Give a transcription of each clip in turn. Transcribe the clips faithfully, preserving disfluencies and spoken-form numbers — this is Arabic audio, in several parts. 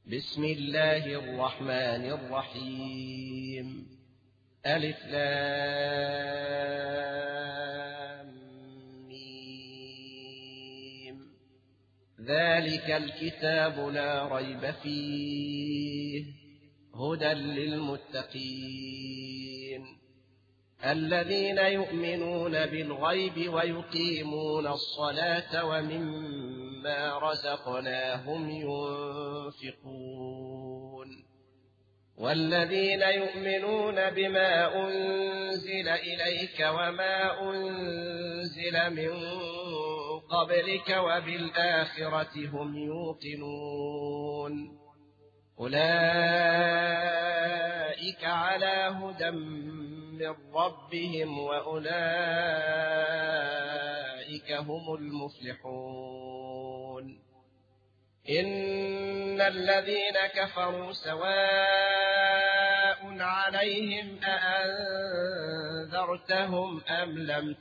بسم الله الرحمن الرحيم. ألف لام ميم. ذلك الكتاب لا ريب فيه هدى للمتقين الذين يؤمنون بالغيب ويقيمون الصلاة ومما رزقناهم ينفقون والذين يؤمنون بما أنزل إليك وما أنزل من قبلك وبالآخرة هم يوقنون أولئك على هدى من ربهم وأولئك هم المفلحون. إن الذين كفروا سواء عليهم أأنذرتهم أم لم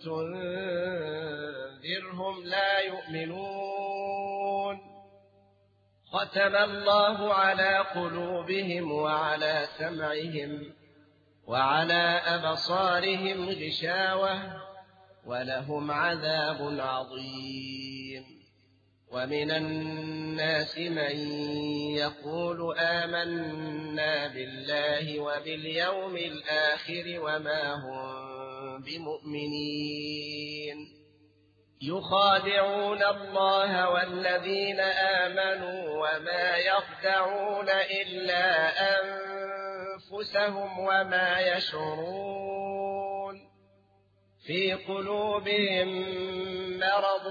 تنذرهم لا يؤمنون. ختم الله على قلوبهم وعلى سمعهم وعلى أبصارهم غشاوة ولهم عذاب عظيم. ومن الناس من يقول آمنا بالله وباليوم الآخر وما هم بمؤمنين يخادعون الله والذين آمنوا وما يخدعون إلا أنفسهم وما يشعرون. في قلوبهم مرض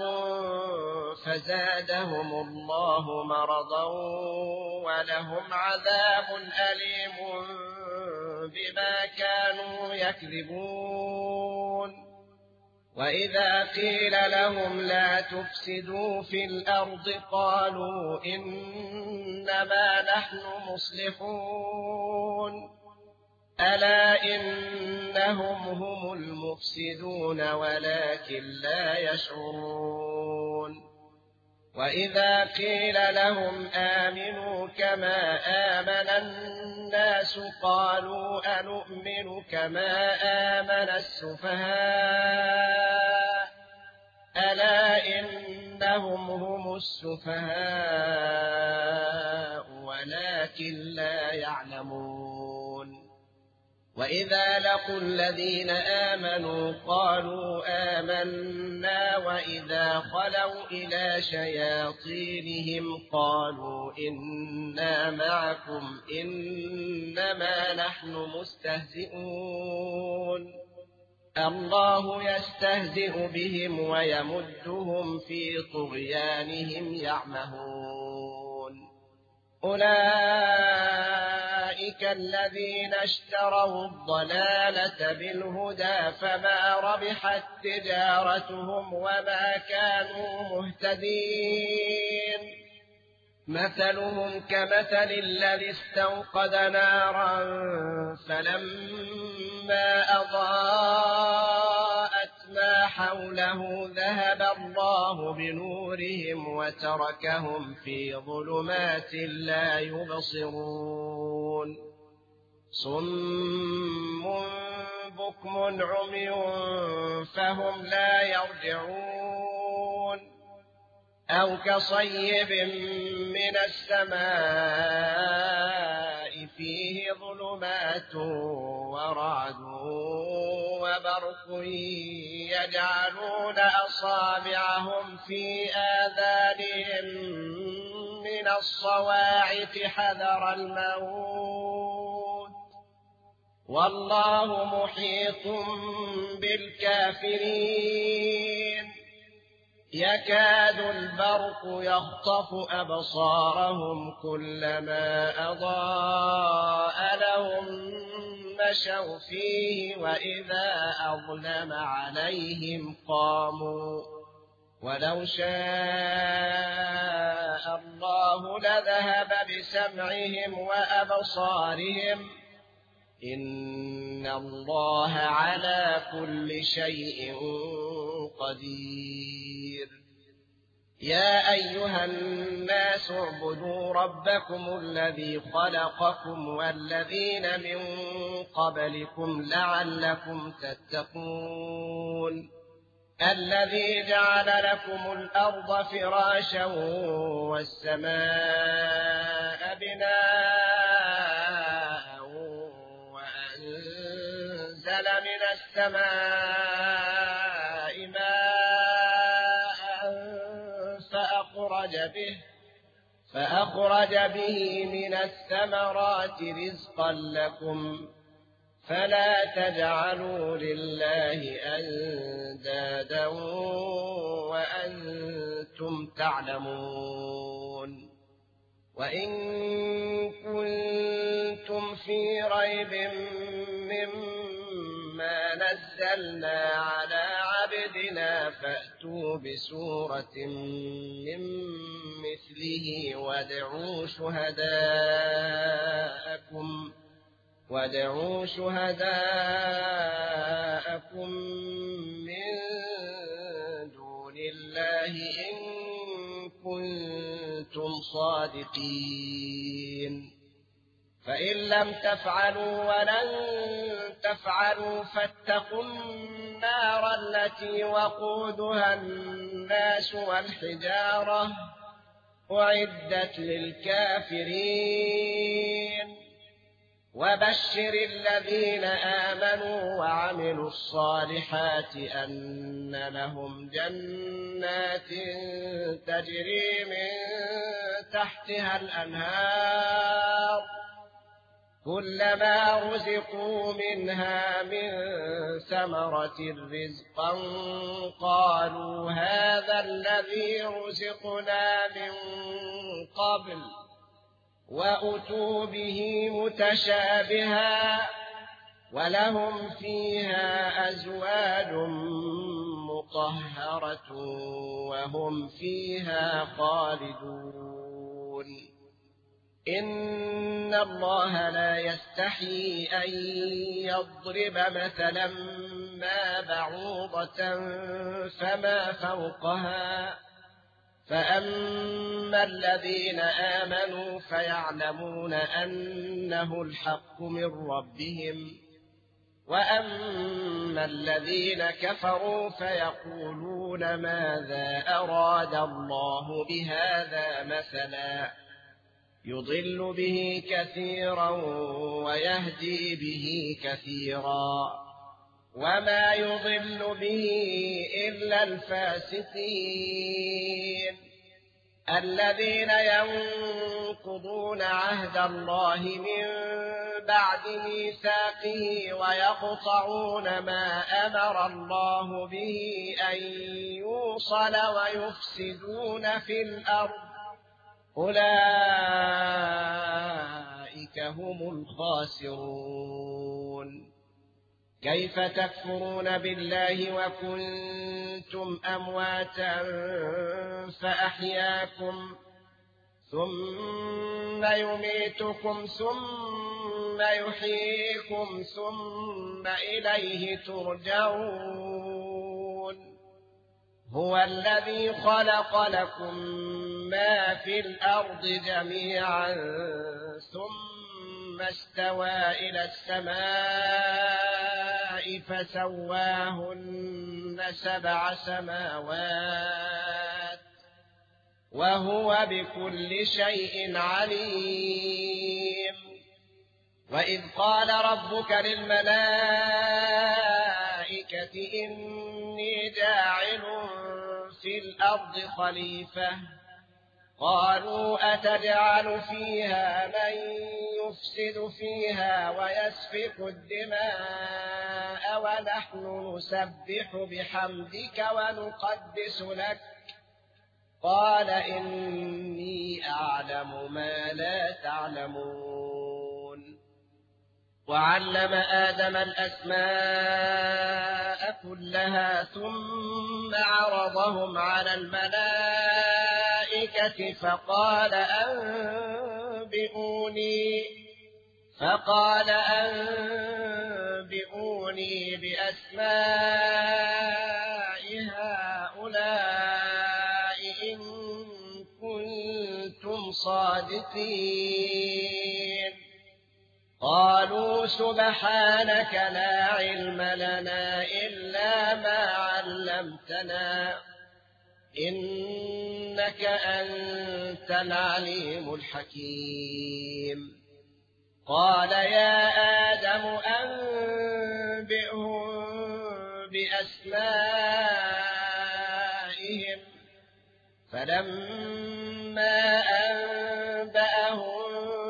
فزادهم الله مرضا ولهم عذاب أليم بما كانوا يكذبون. وإذا قيل لهم لا تفسدوا في الأرض قالوا إنما نحن مصلحون ألا إنهم هم المفسدون ولكن لا يشعرون. وإذا قيل لهم آمنوا كما آمن الناس قالوا أنؤمن كما آمن السفهاء ألا إنهم هم السفهاء ولكن لا يعلمون. وإذا لقوا الذين آمنوا قالوا آمنا وإذا خلوا إلى شياطينهم قالوا إنا معكم إنما نحن مستهزئون. الله يستهزئ بهم ويمدهم في طغيانهم يعمهون. أولئك الذين اشتروا الضلالة بالهدى فما ربحت تجارتهم وما كانوا مهتدين. مثلهم كمثل الذي استوقد نارا فلما أضاءت ما حوله ذهب الله بنورهم وتركهم في ظلمات لا يبصرون. صم بكم عمي فهم لا يرجعون. أو كصيب من السماء فيه ظلمات ورعد وبرق يجعلون أصابعهم في آذانهم من الصواعق حذر الموت والله محيط بالكافرين. يكاد البرق يخطف أبصارهم كلما أضاء لهم مشوا فيه وإذا أظلم عليهم قاموا ولو شاء الله لذهب بسمعهم وأبصارهم إن الله على كل شيء قدير. يا أيها الناس اعبدوا ربكم الذي خلقكم والذين من قبلكم لعلكم تتقون الذي جعل لكم الأرض فراشا والسماء بناء وأنزل من السماء ماء فأخرج به فأخرج به من الثمرات رزقا لكم فلا تجعلوا لله أندادا وأنتم تعلمون وإن كنتم في ريب مما نزلنا على عبدنا فأتوا بسورة من مثله وادعوا شهداءكم وادعوا شهداءكم من دون الله إن كنتم صادقين فإن لم تفعلوا ولن تفعلوا فاتقوا النار التي وقودها الناس والحجارة أعدت للكافرين وبشر الذين آمنوا وعملوا الصالحات أن لهم جنات تجري من تحتها الأنهار كلما رزقوا منها من ثمرة رزقا قالوا هذا الذي رزقنا من قبل وأتوا به متشابها ولهم فيها أزواج مطهرة وهم فيها خالدون إن الله لا يستحيي أن يضرب مثلا ما بعوضة فما فوقها فأما الذين آمنوا فيعلمون أنه الحق من ربهم وأما الذين كفروا فيقولون ماذا أراد الله بهذا مثلا يضل به كثيرا ويهدي به كثيرا وما يضل به إلا الفاسقين الذين ينقضون عهد الله من بعد ميثاقه ويقطعون ما أمر الله به أن يوصل ويفسدون في الأرض أولئك هم الخاسرون كيف تكفرون بالله وكنتم أمواتا فأحياكم ثم يميتكم ثم يحييكم ثم إليه ترجعون هو الذي خلق لكم ما في الأرض جميعا ثم استوى إلى السماء فسواهن سبع سماوات وهو بكل شيء عليم وإذ قال ربك للملائكة إني جاعل في الأرض خليفة قالوا أتجعل فيها من يفسد فيها ويسفك الدماء ونحن نسبح بحمدك ونقدس لك قال إني أعلم ما لا تعلمون وعلم آدم الأسماء كلها ثم عرضهم على الملائكة فقال أنبئوني فقال أنبئوني بأسماء هؤلاء إن الصادقين قالوا سبحانك لا علم لنا إلا ما علمتنا إنك أنت العليم الحكيم قال يا آدم أنبئهم بأسمائهم فلما أنبأهم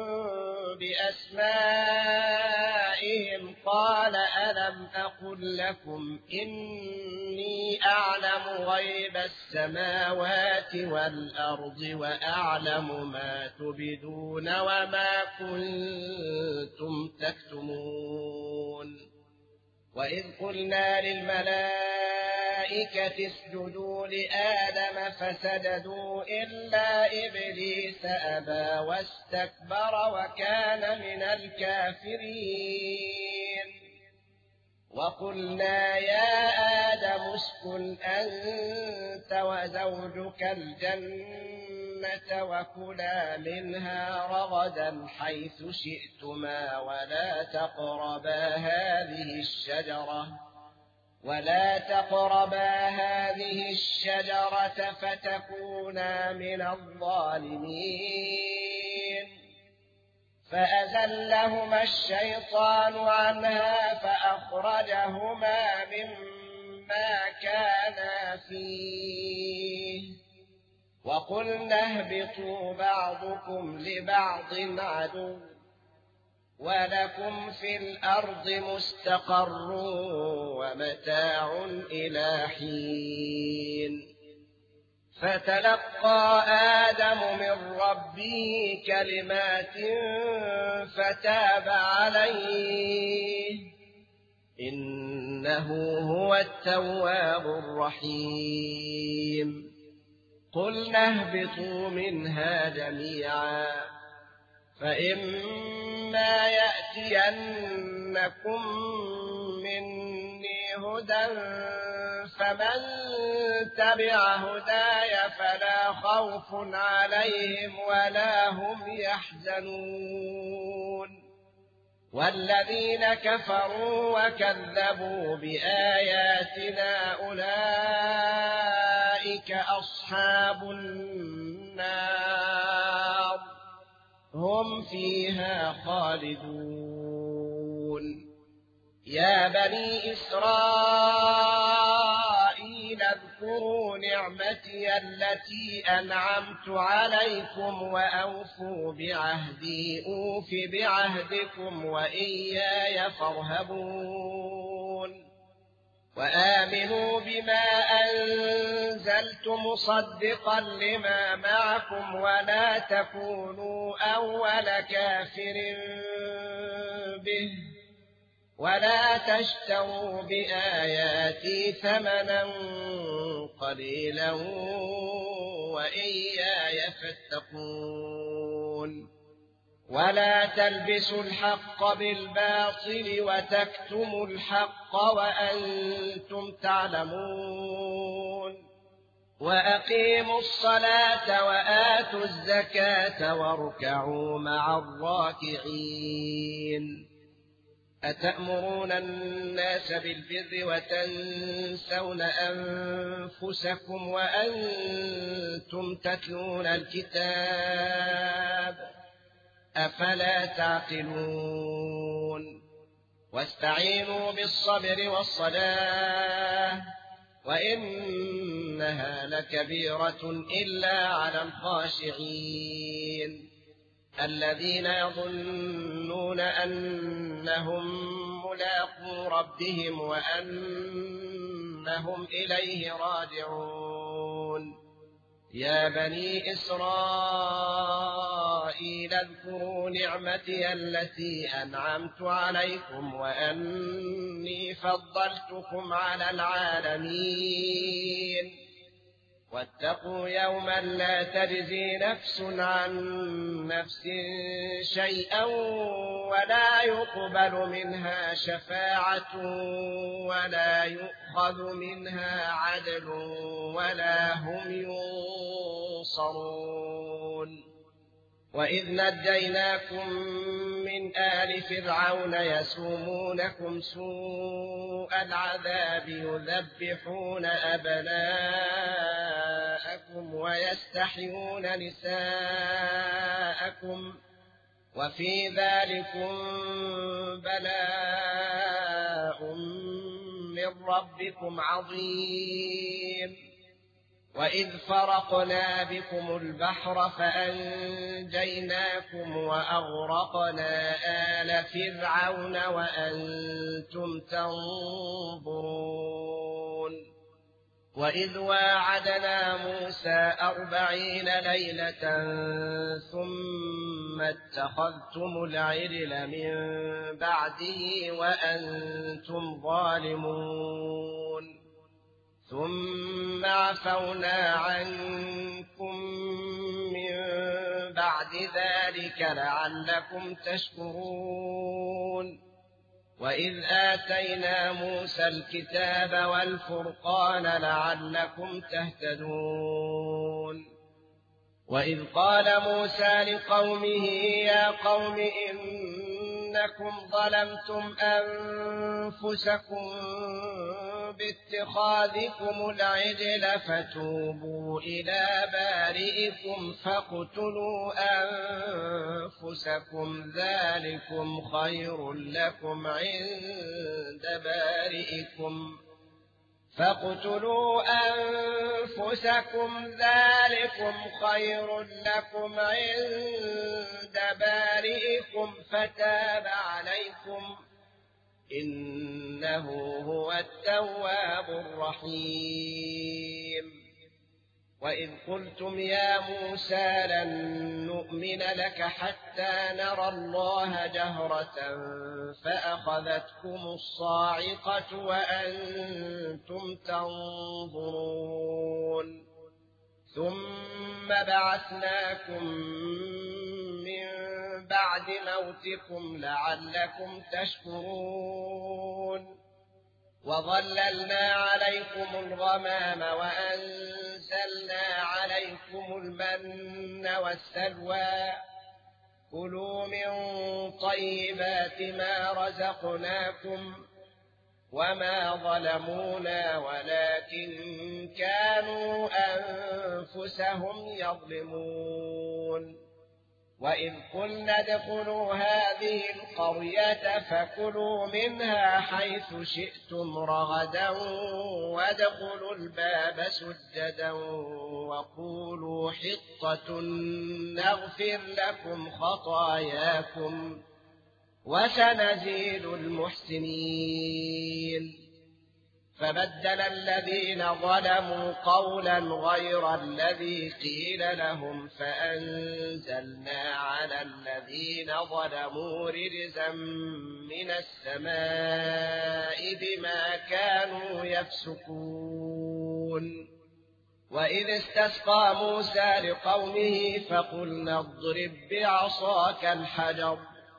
بأسمائهم قال ألم أقل لكم إني أعلم غيب السماوات والأرض وأعلم ما تبدون وما كنتم تكتمون وإذ قلنا للملائكة اسجدوا لآدم فسجدوا إلا إبليس أبى واستكبر وكان من الكافرين وقلنا يا آدم اسكن أنت وزوجك الجنة وكلا منها رغدا حيث شئتما ولا تقربا هذه الشجرة ولا تقربا هذه الشجرة فتكونا من الظالمين فأزلهما الشيطان عنها فأخرجهما مما كانا فيه وقلنا اهبطوا بعضكم لبعض عدو ولكم في الأرض مستقر ومتاع إلى حين فتلقى آدم من ربه كلمات فتاب عليه إنه هو التواب الرحيم قلنا اهبطوا منها جميعا فإما يأتينكم مني هدى فمن تبع هداي فلا خوف عليهم ولا هم يحزنون والذين كفروا وكذبوا بآياتنا أولئك أصحاب النار هم فيها خالدون يا بني إسرائيل اذكروا نعمتي التي أنعمت عليكم وأوفوا بعهدي أوف بعهدكم وإياي فارهبون وآمنوا بما أنزلت مصدقا لما معكم ولا تكونوا أول كافر به ولا تشتروا بآياتي ثمنا قليلا وإياي فاتقون ولا تلبسوا الحق بالباطل وتكتموا الحق وأنتم تعلمون وأقيموا الصلاة وآتوا الزكاة واركعوا مع الراكعين أتأمرون الناس بالبر وتنسون أنفسكم وأنتم تتلون الكتاب أفلا تعقلون واستعينوا بالصبر والصلاة وإنها لكبيرة إلا على الخاشعين الذين يظنون أنهم ملاقو ربهم وأنهم إليه راجعون يا بني إسرائيل اذكروا نعمتي التي أنعمت عليكم وأني فضلتكم على العالمين واتقوا يوما لا تجزي نفس عن نفس شيئا ولا يقبل منها شفاعة ولا يؤخذ منها عدل ولا هم ينصرون وإذ نجيناكم من آل فرعون يسومونكم سوء العذاب يذبحون أبناءكم ويستحيون نساءكم وفي ذلكم بلاء من ربكم عظيم. وإذ فرقنا بكم البحر فأنجيناكم وأغرقنا آل فرعون وأنتم تنظرون. وإذ واعدنا موسى أربعين ليلة ثم اتخذتم العجل من بعده وأنتم ظالمون ثم عفونا عنكم من بعد ذلك لعلكم تشكرون. وإذ آتينا موسى الكتاب والفرقان لعلكم تهتدون. وإذ قال موسى لقومه يا قوم إنكم ظلمتم أنفسكم باتخاذكم العجل فتوبوا إلى بارئكم فاقتلوا أنفسكم ذلكم خير لكم عند بارئكم فاقتلوا أنفسكم ذلكم خير لكم عند بارئكم فتاب عليكم إنه هو التواب الرحيم. وإذ قلتم يا موسى لن نؤمن لك حتى نرى الله جهرة فأخذتكم الصاعقة وأنتم تنظرون ثم بعثناكم من بعد موتكم لعلكم تشكرون. وظللنا عليكم الغمام وأنزلنا عليكم المن والسلوى كلوا من طيبات ما رزقناكم وما ظلمونا ولكن كانوا أنفسهم يظلمون. وإذ قلنا ادخلوا هذه القرية فكلوا منها حيث شئتم رغدا وادخلوا الباب سجدا وقولوا حطة نغفر لكم خطاياكم وسنزيد المحسنين. فبدل الذين ظلموا قولا غير الذي قيل لهم فأنزلنا على الذين ظلموا رجزا من السماء بما كانوا يفسقون. وإذ استسقى موسى لقومه فقلنا اضرب بعصاك الحجر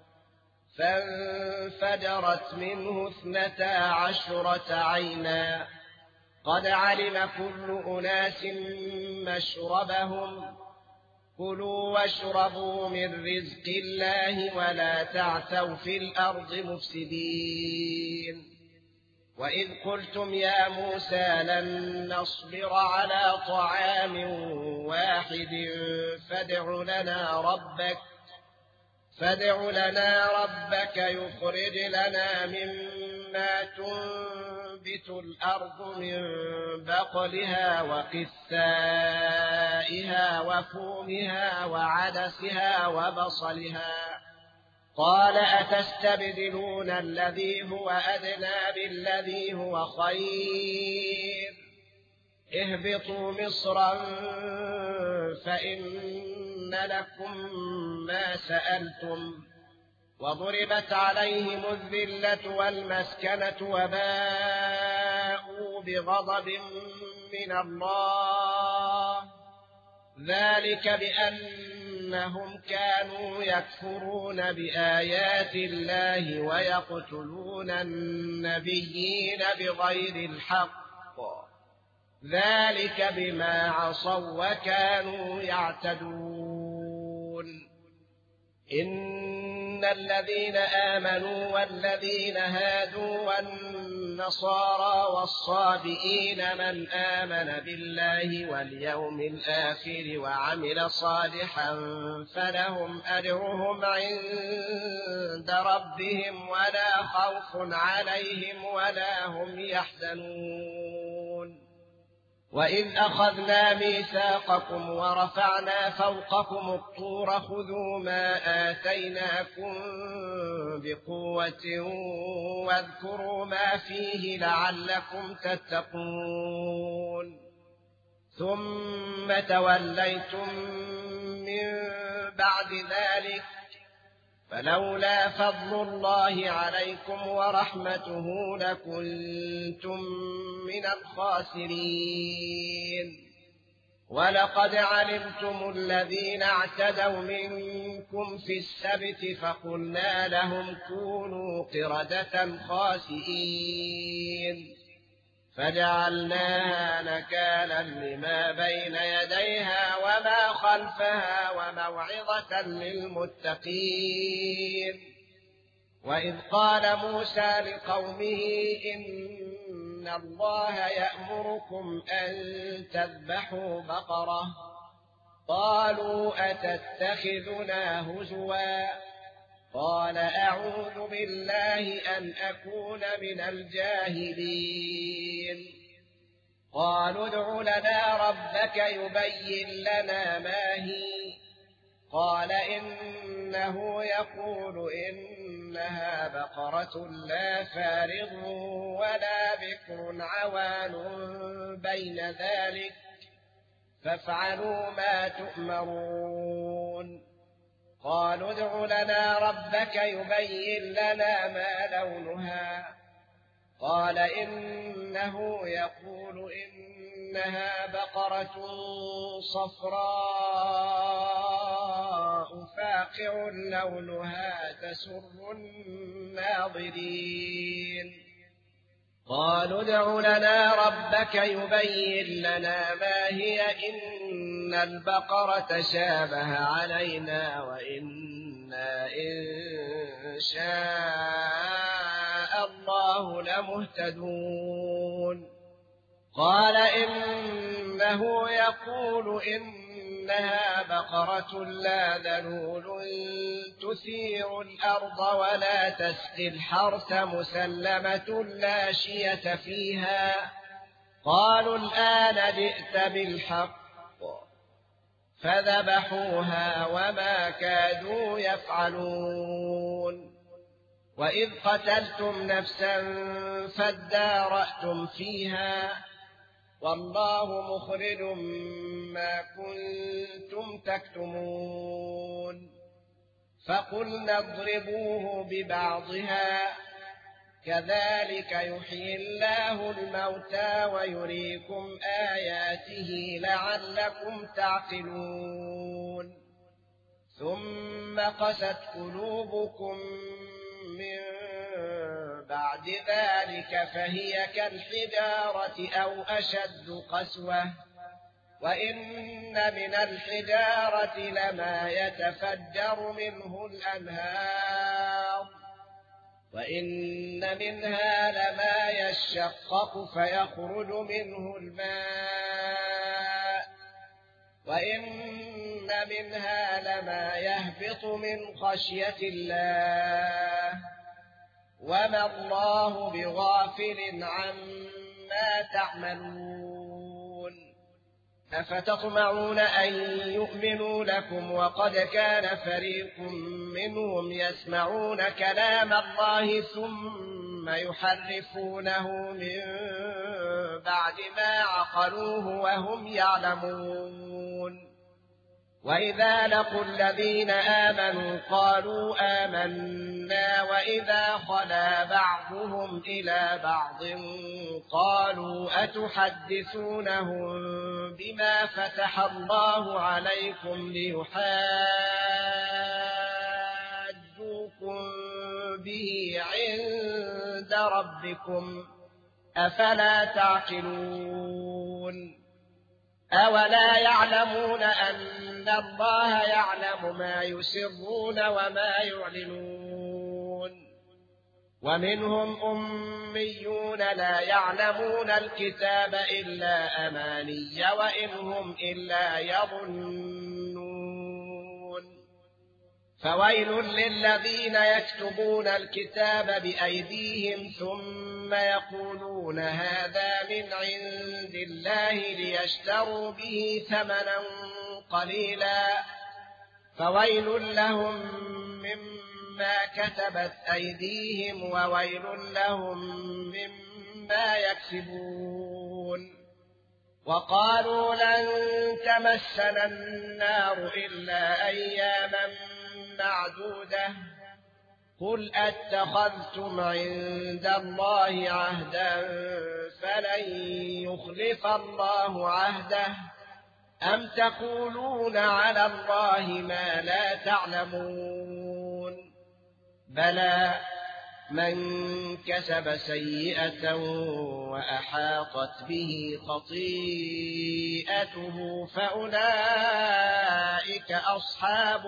فانفجرت منه اثنتا عشرة عينا قد علم كل أناس مشربهم كلوا واشربوا من رزق الله ولا تعثوا في الأرض مفسدين. وإذ قلتم يا موسى لن نصبر على طعام واحد فادع لنا ربك فادع لنا ربك يخرج لنا مما تنبت الأرض من بقلها وقثائها وفومها وعدسها وبصلها قال أتستبدلون الذي هو أدنى بالذي هو خير اهبطوا مصرا فإن لكم ما سألتم وضربت عليهم الذلة والمسكنة وباءوا بغضب من الله ذلك بأنهم كانوا يكفرون بآيات الله ويقتلون النبيين بغير الحق ذلك بما عصوا وكانوا يعتدون. إن الذين آمنوا والذين هادوا والنصارى والصابئين من آمن بالله واليوم الآخر وعمل صالحا فلهم أجرهم عند ربهم ولا خوف عليهم ولا هم يحزنون وإذ أخذنا ميثاقكم ورفعنا فوقكم الطور خذوا ما آتيناكم بقوة واذكروا ما فيه لعلكم تتقون ثم توليتم من بعد ذلك فلولا فضل الله عليكم ورحمته لكنتم من الخاسرين ولقد علمتم الذين اعتدوا منكم في السبت فقلنا لهم كونوا قردة خاسئين فجعلناها نكالا لما بين يديها وما خلفها وموعظة للمتقين وإذ قال موسى لقومه إن الله يأمركم أن تذبحوا بقرة قالوا أتتخذنا هزوا قال أعوذ بالله أن أكون من الجاهلين قالوا ادع لنا ربك يبين لنا ما هي قال إنه يقول إنها بقرة لا فارغ ولا بكر عوان بين ذلك فافعلوا ما تؤمرون قالوا ادع لنا ربك يبين لنا ما لونها قال إنه يقول إنها بقرة صفراء فاقع لونها تسر الناظرين قالوا ادع لنا ربك يبين لنا ما هي إن البقرة شابه علينا وإنا إن شاء الله لمهتدون قال إنه يقول إنها بقرة لا ذلول تثير الأرض ولا تسقي الحرث مسلمة لا شية فيها قالوا الآن جئت بالحق فذبحوها وما كادوا يفعلون وإذ قتلتم نفسا فادارأتم فيها والله مخرج ما كنتم تكتمون فقلنا اضربوه ببعضها كذلك يحيي الله الموتى ويريكم آياته لعلكم تعقلون ثم قست قلوبكم من بعد ذلك فهي كالحجارة أو أشد قسوة وإن من الحجارة لما يتفجر منه الأنهار وإن منها لما يشقق فيخرج منه الماء وإن منها لما يهبط من خشية الله وما الله بغافل عما تعملون أفتطمعون أن يؤمنوا لكم وقد كان فريق منهم يسمعون كلام الله ثم يحرفونه من بعد ما عقلوه وهم يعلمون وإذا لقوا الذين آمنوا قالوا آمنا وإذا خلا بعضهم إلى بعض قالوا أتحدثونهم بما فتح الله عليكم ليحاجوكم به عند ربكم أفلا تعقلون أولا يعلمون أن الله يعلم ما يسرون وما يعلنون ومنهم أميون لا يعلمون الكتاب إلا أماني وإن هم إلا يظنون فويل للذين يكتبون الكتاب بأيديهم ثم يقولون هذا من عند الله ليشتروا به ثمنا قليلا فويل لهم مما كتبت أيديهم وويل لهم مما يكسبون وقالوا لن تمسنا النار إلا أياما معدودة قل أتخذتم عند الله عهدا فلن يخلف الله عهده أم تقولون على الله ما لا تعلمون بلى من كسب سيئة وأحاطت به خطيئته فأولئك أصحاب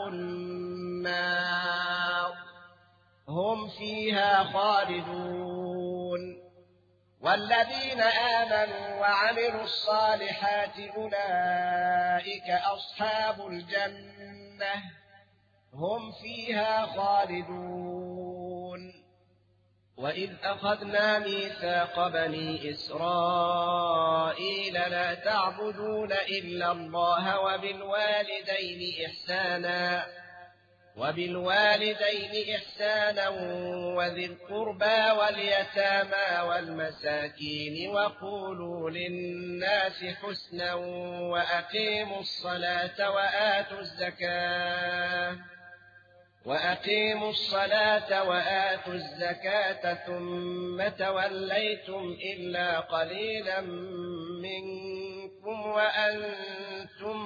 النار هم فيها خالدون والذين آمنوا وعملوا الصالحات أولئك أصحاب الجنة هم فيها خالدون وإذ أخذنا ميثاق بني إسرائيل لا تعبدون إلا الله وبالوالدين إحسانا وبالوالدين إحسانا وذي القربى واليتامى والمساكين وقولوا للناس حسنا وأقيموا الصلاة وآتوا الزكاة وأقيموا الصلاة وآتوا الزكاة ثم توليتم إلا قليلا منكم وأنتم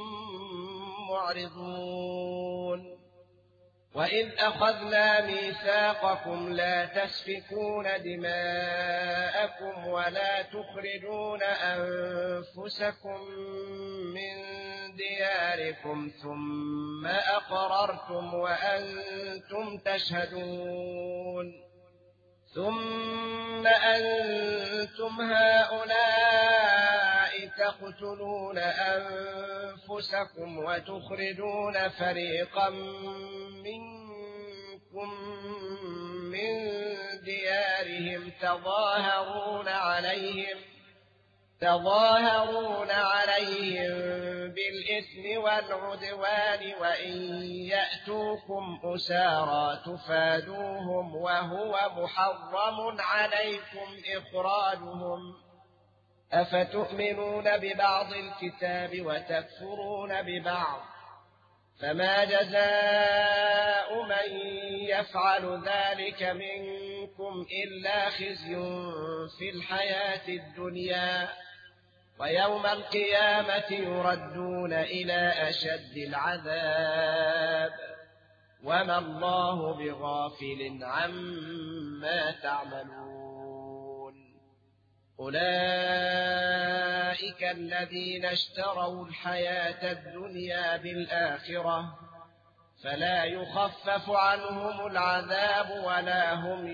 معرضون وإذ أخذنا ميثاقكم لا تسفكون دماءكم ولا تخرجون أنفسكم من دياركم ثم أقررتم وأنتم تشهدون ثم أنتم هؤلاء تقتلون أنفسكم وتخرجون فريقا منكم من ديارهم تظاهرون عليهم تظاهرون عليهم بالإثم والعدوان وإن يأتوكم أسارى تفادوهم وهو محرم عليكم إخراجهم أفتؤمنون ببعض الكتاب وتكفرون ببعض فما جزاء من يفعل ذلك منكم إلا خزي في الحياة الدنيا ويوم القيامة يردون إلى أشد العذاب وما الله بغافل عما تعملون أولئك الذين اشتروا الحياة الدنيا بالآخرة فلا يخفف عنهم العذاب ولا هم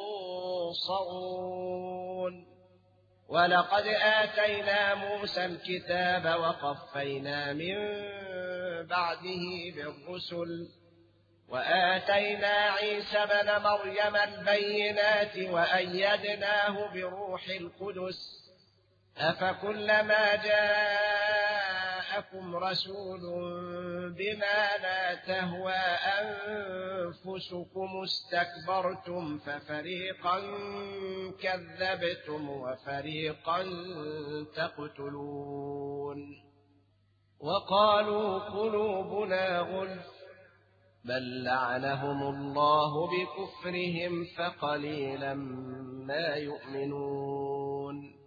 ينصرون ولقد آتينا موسى الكتاب وقفينا من بعده بالرسل وآتينا عيسى بن مريم البينات وأيدناه بروح القدس أفكلما جاءكم رسول بما لا تهوى أنفسكم استكبرتم ففريقا كذبتم وفريقا تقتلون وقالوا قلوبنا غلف بل لعنهم الله بكفرهم فقليلا ما يؤمنون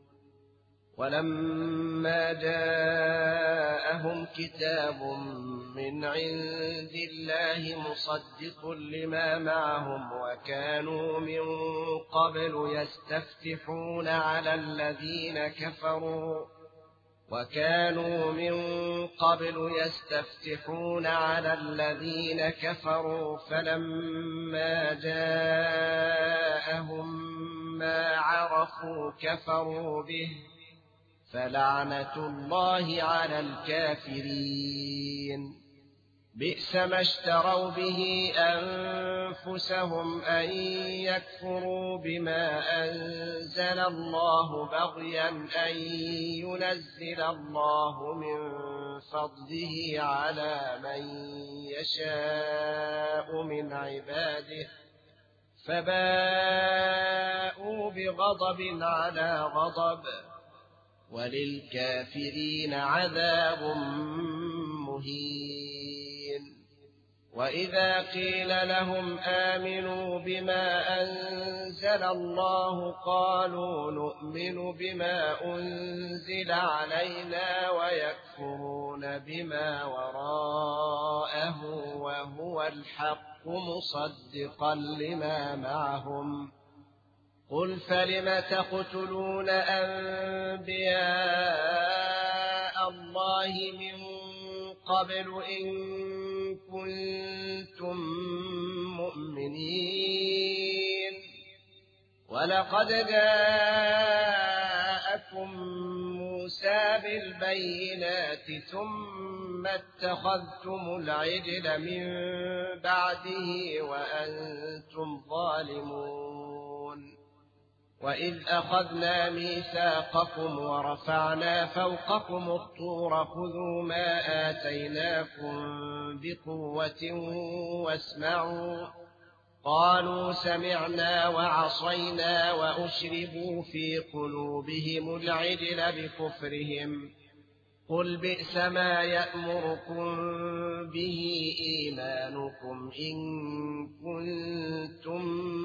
ولما جاءهم كتاب من عند الله مصدق لما معهم وكانوا من قبل يستفتحون على الذين كفروا وكانوا من قبل يستفتحون على الذين كفروا فلما جاءهم ما عرفوا كفروا به فلعنة الله على الكافرين. بئس ما اشتروا به أنفسهم أن يكفروا بما أنزل الله بغيا أن ينزل الله من فضله على من يشاء من عباده فباءوا بغضب على غضب وللكافرين عذاب مهين. وإذا قيل لهم آمنوا بما أنزل الله قالوا نؤمن بما أنزل علينا ويكفرون بما وراءه وهو الحق مصدقا لما معهم. قل فلم تقتلون أنبياء الله من قبل إن كنتم مؤمنين؟ ولقد جاءكم موسى بالبينات ثم اتخذتم العجل من بعده وأنتم ظالمون. وإذ أخذنا ميثاقكم ورفعنا فوقكم الطور خذوا ما آتيناكم بقوة واسمعوا قالوا سمعنا وعصينا وأشربوا في قلوبهم العجل بكفرهم. قل بئس ما يأمركم به إيمانكم إن كنتم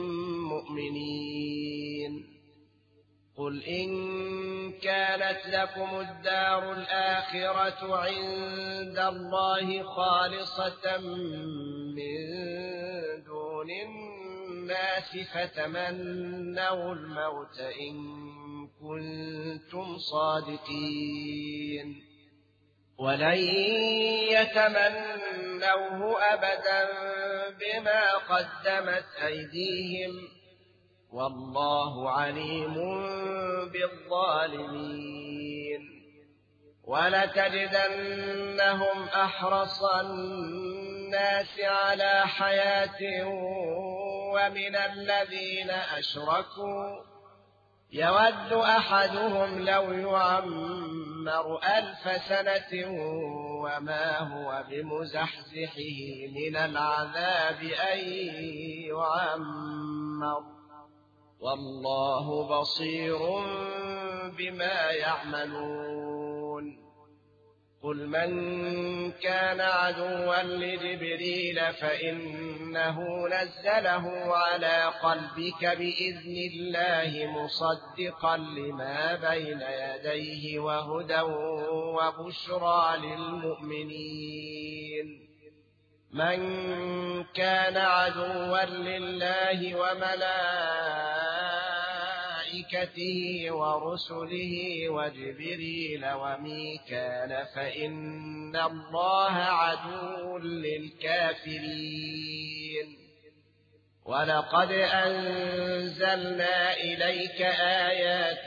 مؤمنين. قل إن كانت لكم الدار الآخرة عند الله خالصة من دون الناس فتمنوا الموت إن كنتم صادقين. ولن يتمنوه أبدا بما قدمت أيديهم والله عليم بالظالمين. ولتجدنهم أحرص الناس على حياة ومن الذين أشركوا يود أحدهم لو يعمر ألف سنة وما هو بمزحزحه من العذاب أن يعمر والله بصير بما يعملون. قل من كان عدوا لجبريل فإنه نزله على قلبك بإذن الله مصدقا لما بين يديه وهدى وبشرى للمؤمنين. من كان عدوا لله وملائكته ورسله وجبريل وميكال فإن الله عدو للكافرين. ولقد أنزلنا إليك آيات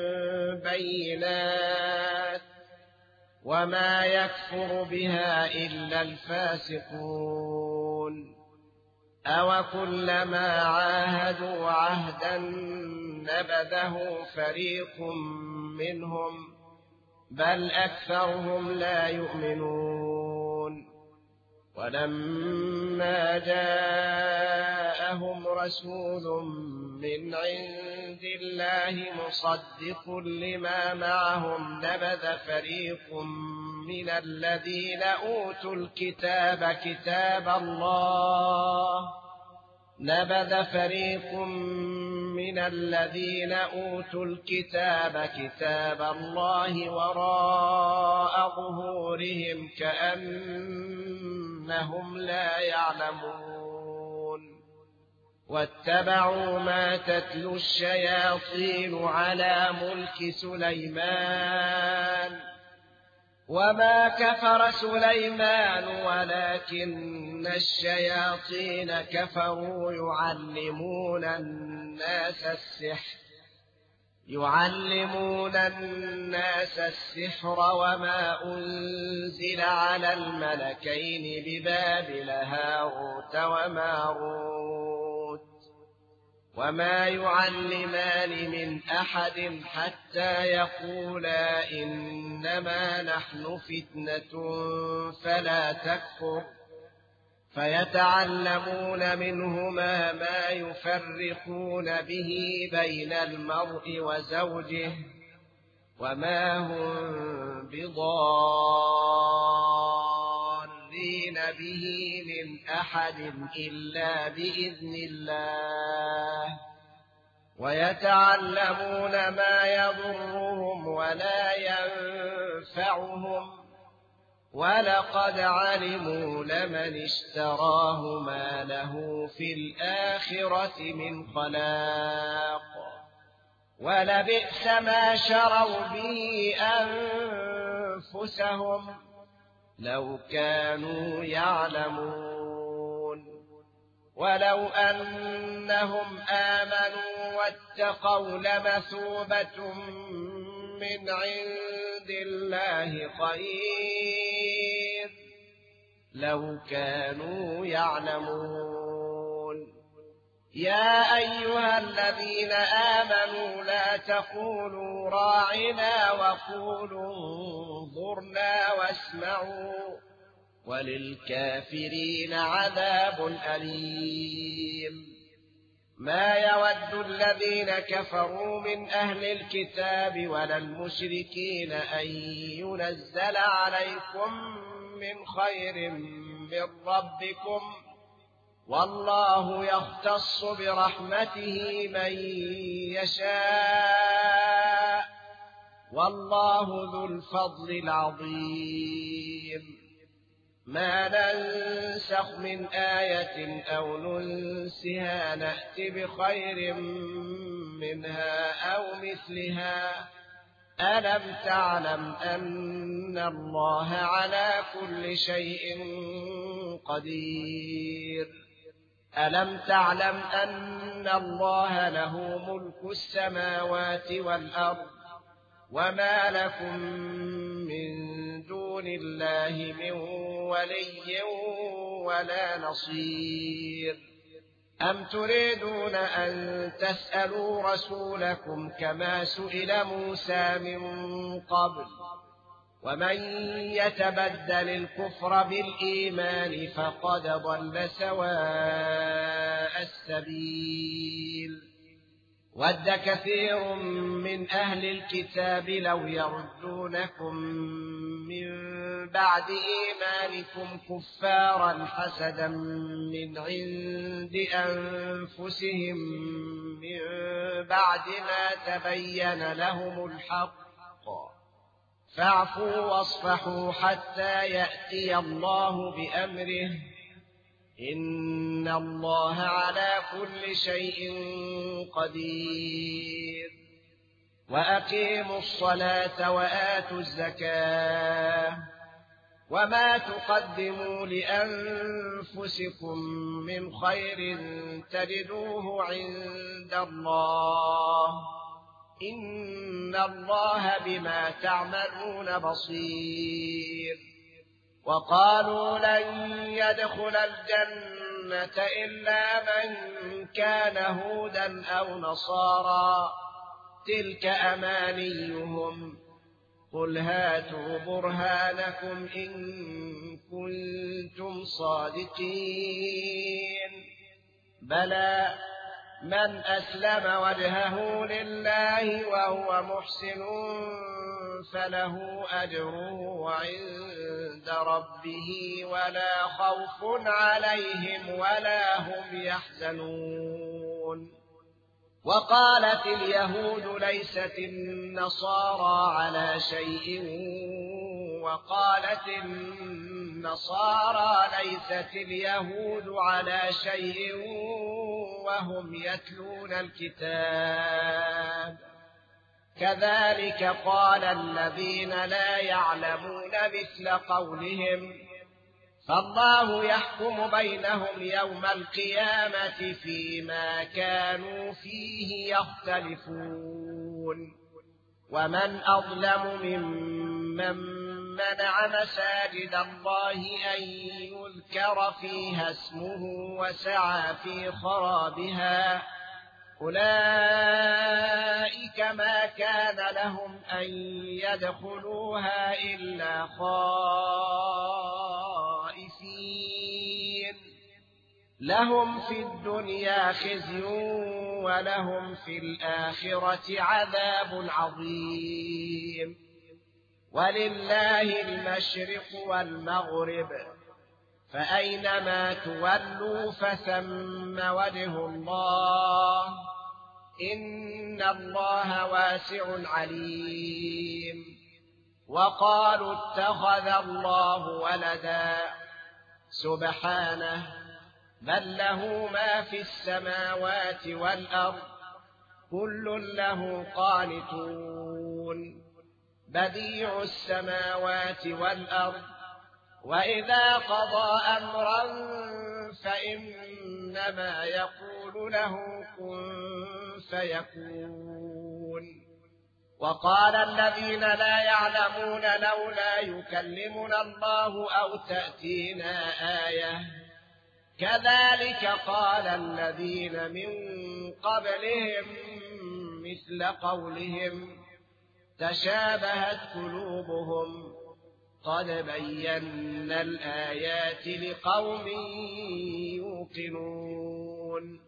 بينات وما يكفر بها إلا الفاسقون. أوكلما عاهدوا عهدا نبذه فريق منهم بل أكثرهم لا يؤمنون. ولما جاءهم رسول من عند الله مصدق لما معهم نبذ فريق من الذين أوتوا الكتاب كتاب الله نبذ فريق من الذين أوتوا الكتاب كتاب الله وراء ظهورهم كأنهم لا يعلمون. واتبعوا ما تتلو الشياطين على ملك سليمان وما كفر سليمان ولكن الشياطين كفروا يعلمون الناس السحر يعلمون الناس السحر وما أنزل على الملكين ببابل هاروت وماروت وما يعلمان من أحد حتى يقولا إنما نحن فتنة فلا تكفر فيتعلمون منهما ما يفرقون به بين المرء وزوجه وما هم بضارين به من أحد إلا بإذن الله ويتعلمون ما يضرهم ولا ينفعهم ولقد علموا لمن اشتراه ما له في الآخرة من خلاق ولبئس ما شروا به أنفسهم لو كانوا يعلمون ولو أنهم آمنوا واتقوا لمثوبة من عند الله خير لو كانوا يعلمون يا أيها الذين آمنوا لا تقولوا راعنا وقولوا انظرنا واسمعوا وللكافرين عذاب أليم ما يود الذين كفروا من أهل الكتاب ولا المشركين أن ينزل عليكم من خير من ربكم والله يختص برحمته من يشاء والله ذو الفضل العظيم ما ننسخ من آية أو ننسها نأت بخير منها أو مثلها ألم تعلم أن الله على كل شيء قدير ألم تعلم أن الله له ملك السماوات والأرض وما لكم من دون الله من ولي ولا نصير أم تريدون أن تسألوا رسولكم كما سئل موسى من قبل ومن يتبدل الكفر بالإيمان فقد ضل سواء السبيل ود كثير من أهل الكتاب لو يردونكم من بعد إيمانكم كفارا حسدا من عند أنفسهم من بعد ما تبين لهم الحق فاعفوا واصفحوا حتى يأتي الله بأمره إن الله على كل شيء قدير وأقيموا الصلاة وآتوا الزكاة وما تقدموا لأنفسكم من خير تجدوه عند الله إن الله بما تعملون بصير وقالوا لن يدخل الجنة إلا من كان هودا أو نصارى تلك أمانيهم قل هاتوا برهانكم إن كنتم صادقين بلى من أسلم وجهه لله وهو محسن فله أجره عند ربه ولا خوف عليهم ولا هم يحزنون وقالت اليهود ليست النصارى على شيء وقالت النصارى ليست اليهود على شيء وهم يتلون الكتاب كذلك قال الذين لا يعلمون مثل قولهم فالله يحكم بينهم يوم القيامة فيما كانوا فيه يختلفون ومن أظلم ممن منع مساجد الله أن يذكر فيها اسمه وسعى في خرابها أولئك ما كان لهم أن يدخلوها إلا خائفين لهم في الدنيا خزي ولهم في الآخرة عذاب عظيم ولله المشرق والمغرب فأينما تولوا فثم وجه الله إن الله واسع عليم وقالوا اتخذ الله ولدا سبحانه بل له ما في السماوات والأرض كل له قانتون بديع السماوات والأرض وإذا قضى أمرا فإنما يقول له كن فيكون وقال الذين لا يعلمون لولا يكلمنا الله أو تأتينا آية كذلك قال الذين من قبلهم مثل قولهم تشابهت قلوبهم قد بينا الآيات لقوم يوقنون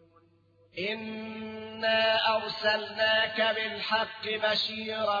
إنا أرسلناك بالحق بشيرا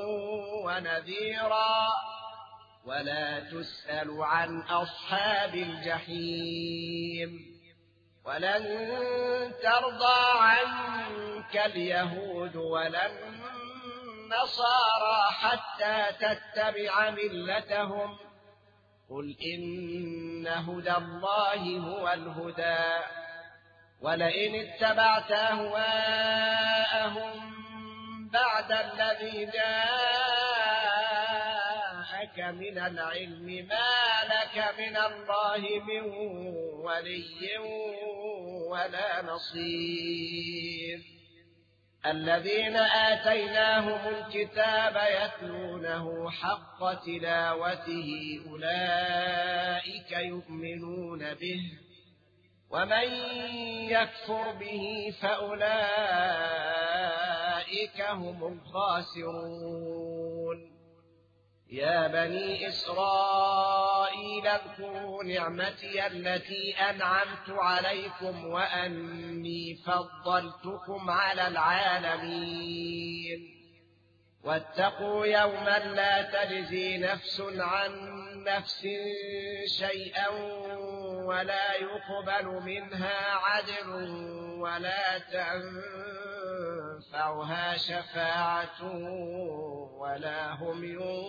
ونذيرا ولا تسأل عن أصحاب الجحيم ولن ترضى عنك اليهود ولا النصارى حتى تتبع ملتهم قل إن هدى الله هو الهدى ولئن اتبعت أهواءهم بعد الذي جاءك من العلم ما لك من الله من ولي ولا نصير الذين آتيناهم الكتاب يتلونه حق تلاوته أولئك يؤمنون به ومن يكفر به فأولئك هم الخاسرون يا بني إسرائيل اذكروا نعمتي التي أنعمت عليكم وأني فضلتكم على العالمين واتقوا يوما لا تجزي نفس عن نفس شيئا ولا يقبل منها عدل ولا تنفعها شفاعة ولا هم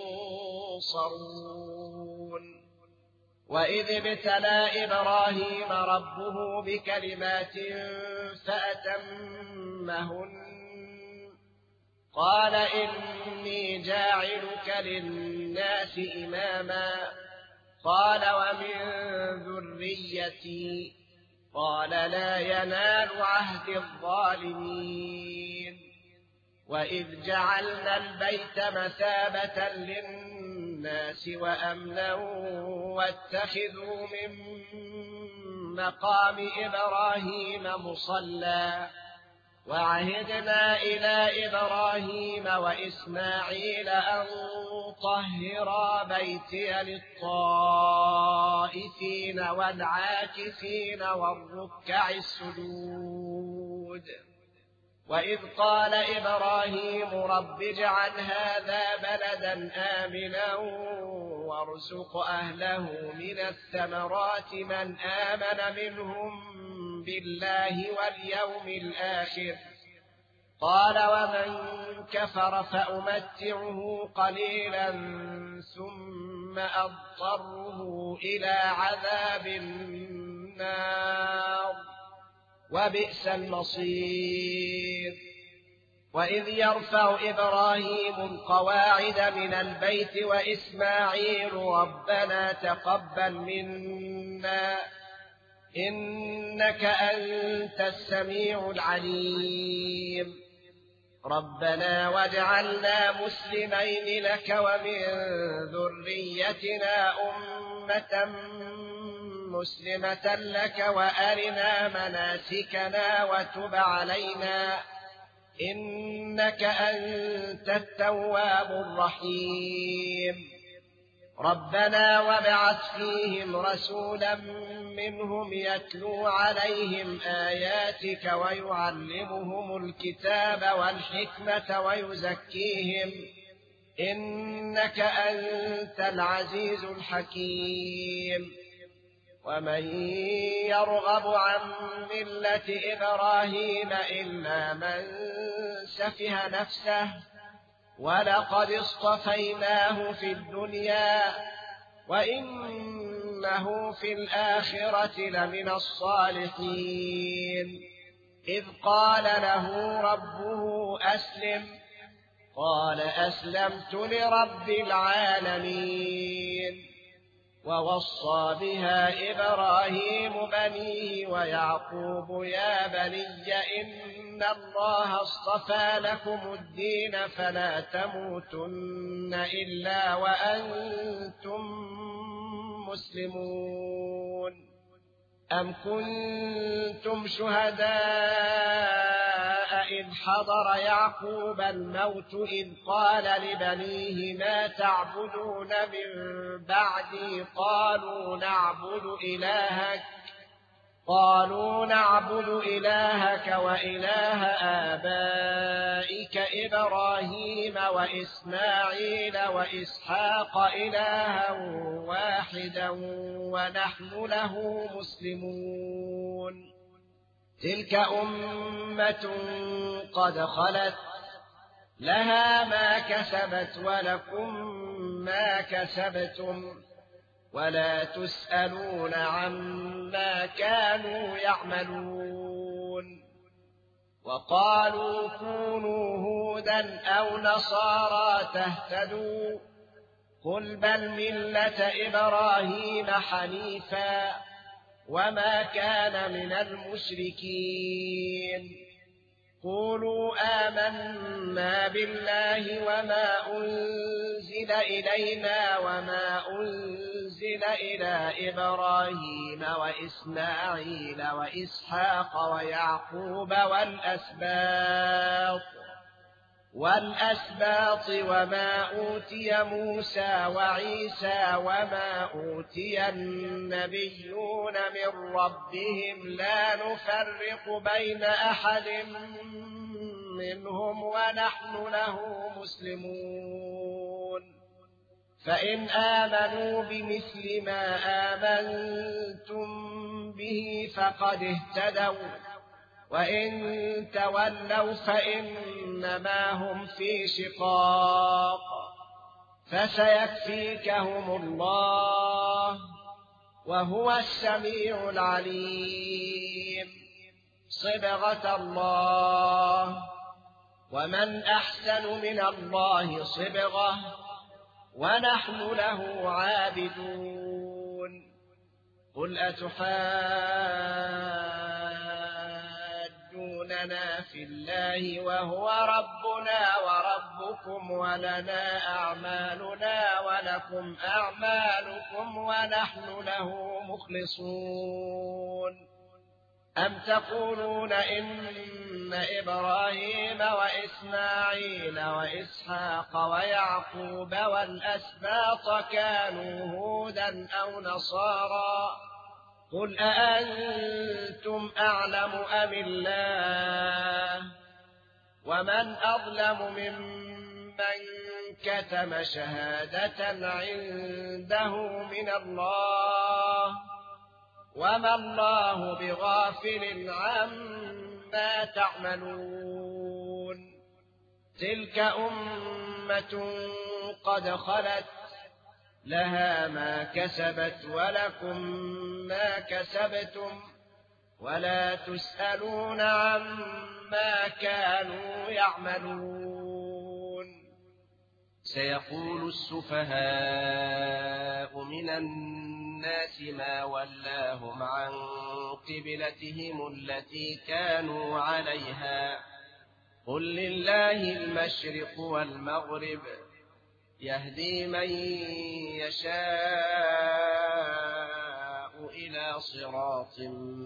ينصرون وإذ ابتلى إبراهيم ربه بكلمات فأتمهن قال إني جاعلك للناس إماما قال ومن ذريتي قال لا ينال عهد الظالمين وإذ جعلنا البيت مثابة للناس وأمنا واتخذوا من مقام إبراهيم مصلى وعهدنا إلى إبراهيم وإسماعيل أن طهرا بيتي للطائفين والعاكفين والركع السجود وإذ قال إبراهيم رب اجعل هذا بلدا آمنا وارزق أهله من الثمرات من آمن منهم بالله واليوم الآخر قال ومن كفر فأمتعه قليلا ثم أضطره إلى عذاب النار وبئس المصير وإذ يرفع إبراهيم القواعد من البيت وإسماعيل ربنا تقبل منا إنك أنت السميع العليم ربنا واجعلنا مسلمين لك ومن ذريتنا أمة مسلمة لك وأرنا مناسكنا وتب علينا إنك أنت التواب الرحيم ربنا وابعث فيهم رسولا منهم يتلو عليهم آياتك ويعلمهم الكتاب والحكمة ويزكيهم إنك أنت العزيز الحكيم ومن يرغب عن ملة إبراهيم إلا من سفه نفسه ولقد اصطفيناه في الدنيا وإنه في الآخرة لمن الصالحين إذ قال له ربه أسلم قال أسلمت لرب العالمين ووصى بها إبراهيم بنيه ويعقوب يا بني إن الله اصطفى لكم الدين فلا تموتن إلا وأنتم مسلمون أم كنتم شهداء إذ حضر يعقوب الموت إذ قال لبنيه ما تعبدون من بعدي قالوا نعبد إلهك قالوا نعبد إلهك وإله آبائك إبراهيم وإسماعيل وإسحاق إلها واحدا ونحن له مسلمون تلك أمة قد خلت لها ما كسبت ولكم ما كسبتم ولا تسألون عما كانوا يعملون وقالوا كونوا هودا أو نصارى تهتدوا قل بل ملة إبراهيم حنيفا وما كان من المشركين قولوا آمنا بالله وما أنزل إلينا وما أنزل إلى إبراهيم وإسماعيل وإسحاق ويعقوب والأسباط والأسباط وما أوتي موسى وعيسى وما أوتي النبيون من ربهم لا نفرق بين أحد منهم ونحن له مسلمون فإن آمنوا بمثل ما آمنتم به فقد اهتدوا وإن تولوا فإنما هم في شقاق فسيكفيكهم الله وهو السميع العليم صبغة الله ومن أحسن من الله صبغة ونحن له عابدون قل أتحاجوننا في الله وهو ربنا وربكم ولنا أعمالنا ولكم أعمالكم ونحن له مخلصون أم تقولون إن إبراهيم وإسماعيل وإسحاق ويعقوب والأسباط كانوا هودا أو نصارى قل أأنتم أعلم أم الله ومن أظلم ممن كتم شهادة عنده من الله وما الله بغافل عما تعملون تلك أمة قد خلت لها ما كسبت ولكم ما كسبتم ولا تسألون عما كانوا يعملون. سيقول السفهاء من الناس ما ولاهم عن قبلتهم التي كانوا عليها قل لله المشرق والمغرب يهدي من يشاء إلى صراط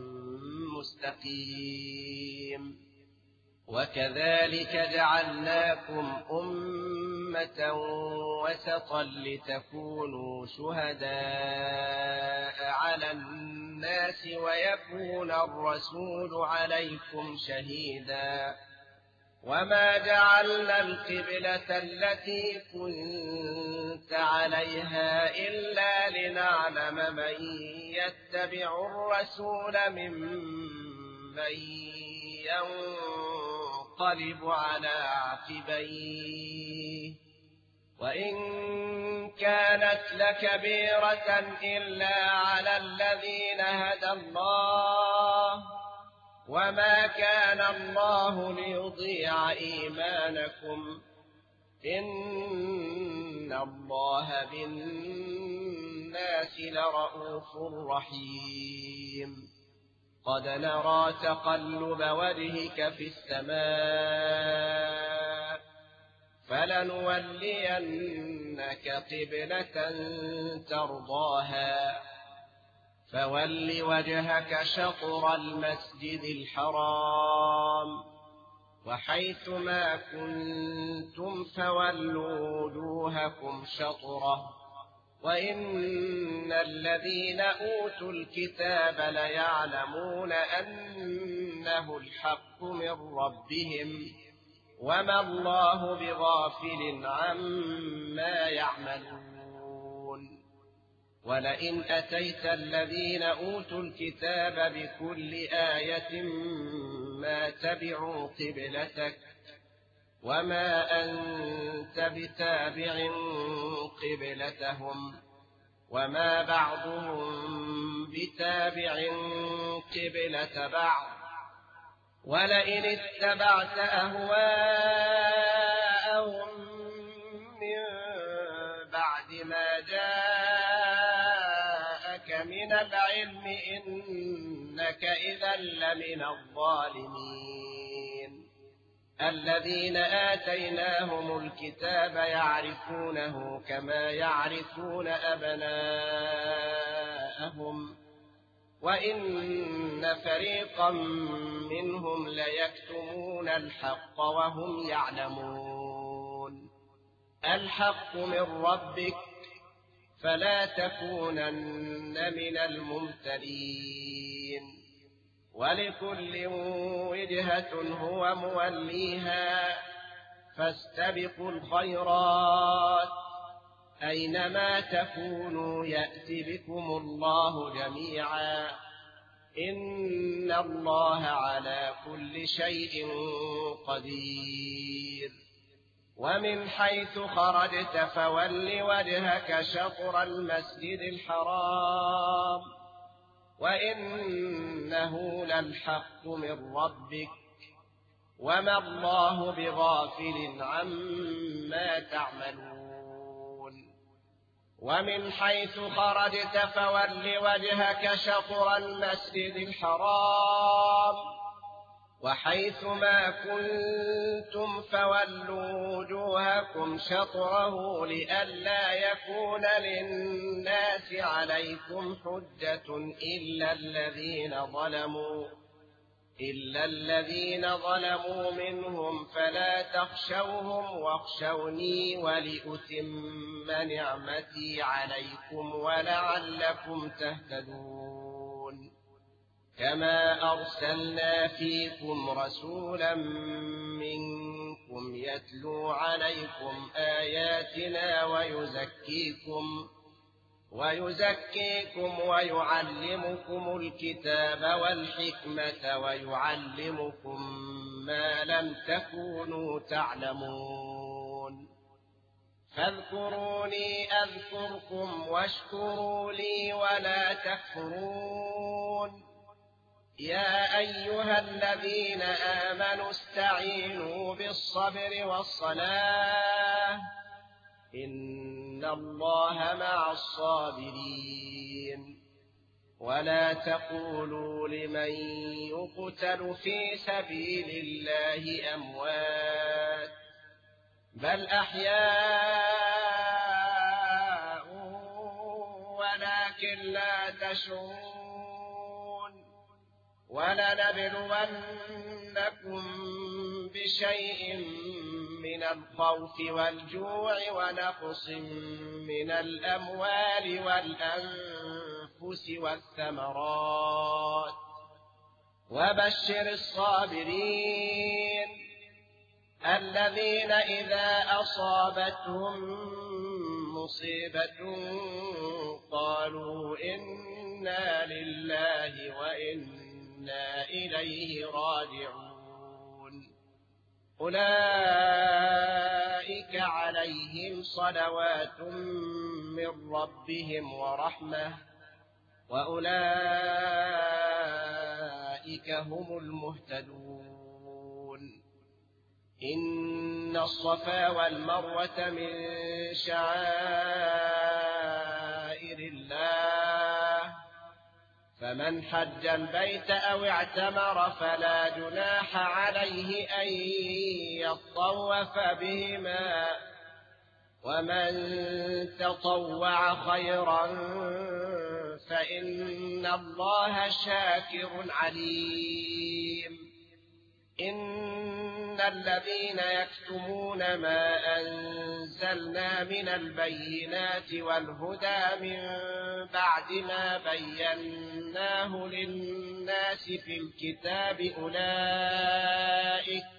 مستقيم. وكذلك جعلناكم أمة وسطا لتكونوا شهداء على الناس ويكون الرسول عليكم شهيدا. وما جعلنا القبلة التي كنت عليها إلا لنعلم من يتبع الرسول ممن ينقلب على عقبيه وإن كانت لكبيرة إلا على الذين هدى الله وما كان الله ليضيع إيمانكم إن الله بالناس لرءوف رحيم. قد نرى تقلب وجهك في السماء فلنولينك قبلة ترضاها فول وجهك شطر المسجد الحرام وحيث ما كنتم فولوا وجوهكم شطره وإن الذين أوتوا الكتاب ليعلمون أنه الحق من ربهم وما الله بغافل عما يعملون. ولئن أتيت الذين أوتوا الكتاب بكل آية ما تبعوا قبلتك وما أنت بتابع قبلتهم وما بعضهم بتابع قبلة بعض ولئن اتبعت أهواءهم من بعد ما جاءك من العلم إنك إذا لمن الظالمين. الذين آتيناهم الكتاب يعرفونه كما يعرفون أبناءهم وإن فريقا منهم ليكتمون الحق وهم يعلمون. الحق من ربك فلا تكونن من الممترين. ولكل وجهة هو موليها فاستبقوا الخيرات أينما تكونوا يأتي بكم الله جميعا إن الله على كل شيء قدير. ومن حيث خرجت فول وجهك شطر المسجد الحرام وإنه للحق من ربك وما الله بغافل عما تعملون. ومن حيث خرجت فول وجهك شطر المسجد الحرام وحيث ما كنتم فولوا وجوهكم شطره لئلا يكون للناس عليكم حجة إلا الذين ظلموا إلا الذين ظلموا منهم فلا تخشوهم واخشوني ولأتم نعمتي عليكم ولعلكم تهتدون. كما أرسلنا فيكم رسولا منكم يتلو عليكم آياتنا ويزكيكم ويزكيكم ويعلمكم الكتاب والحكمة ويعلمكم ما لم تكونوا تعلمون. فاذكروني أذكركم واشكروا لي ولا تكفرون. يا أيها الذين آمنوا استعينوا بالصبر والصلاة إن الله مع الصابرين ولا تقولوا لمن يقتل في سبيل الله أموات بل أحياء ولكن لا تشعرون ولنبلونكم بشيء من الخوف والجوع ونقص من الأموال والأنفس والثمرات وبشر الصابرين الذين إذا أصابتهم مصيبة قالوا إنا لله وإنا إليه راجعون أولئك عليهم صلوات من ربهم ورحمة وأولئك هم المهتدون إن الصفا والمروة من شعائر الله فمن حج البيت أو اعتمر فلا جناح عليه أن يطوف بهما ومن تطوع خيرا فإن الله شاكر عليم إن الذين يكتمون ما أنزلنا من البينات والهدى من بعد ما بيناه للناس في الكتاب أولئك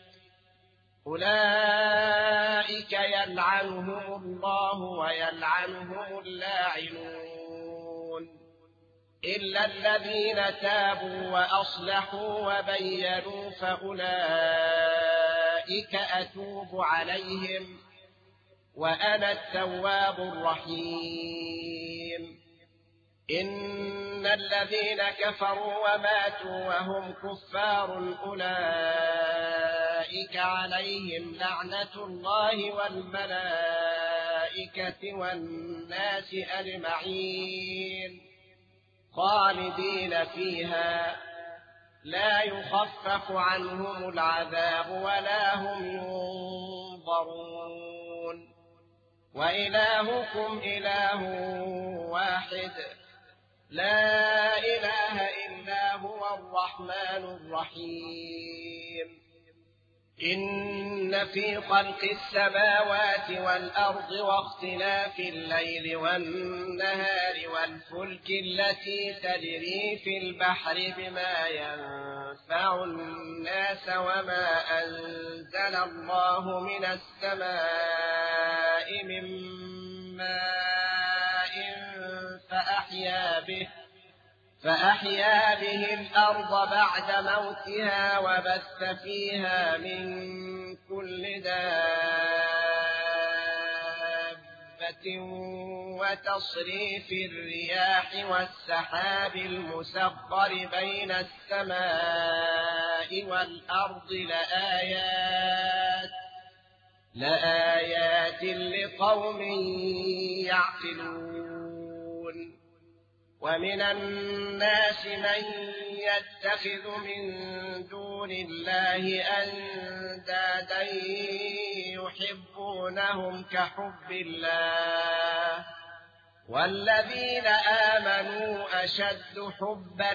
أولئك يلعنهم الله ويلعنهم اللاعنون إلا الذين تابوا وأصلحوا وبينوا فأولئك أتوب عليهم وأنا التواب الرحيم إن الذين كفروا وماتوا وهم كفار أولئك عليهم لعنة الله والملائكة والناس أجمعين خالدين فيها لا يخفف عنهم العذاب ولا هم ينظرون وإلهكم إله واحد لا إله إلا هو الرحمن الرحيم إن في خلق السماوات والأرض واختلاف الليل والنهار والفلك التي تجري في البحر بما ينفع الناس وما أنزل الله من السماء من ماء فأحيا به فأحيا به الأرض بعد موتها وبث فيها من كل دابة وتصريف الرياح والسحاب المسخر بين السماء والأرض لآيات لآيات لقوم يعقلون ومن الناس من يتخذ من دون الله أندادا يحبونهم كحب الله والذين آمنوا أشد حبا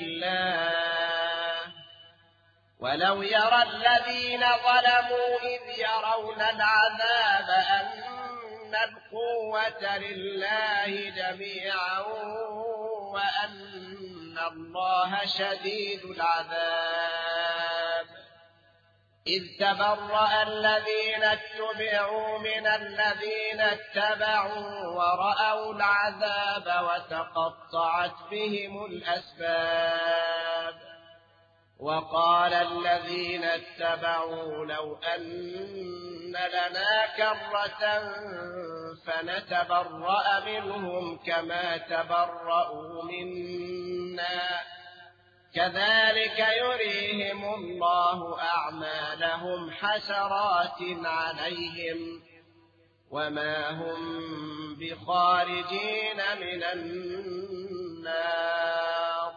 لله ولو يرى الذين ظلموا إذ يرون العذاب أن القوة لله جميعا وأن الله شديد العذاب إذ تبرأ الذين اتبعوا من الذين اتبعوا ورأوا العذاب وتقطعت بهم الأسباب وقال الذين اتبعوا لو أن لنا كرة فنتبرأ منهم كما تبرأوا منا كذلك يريهم الله أعمالهم حسرات عليهم وما هم بخارجين من النار.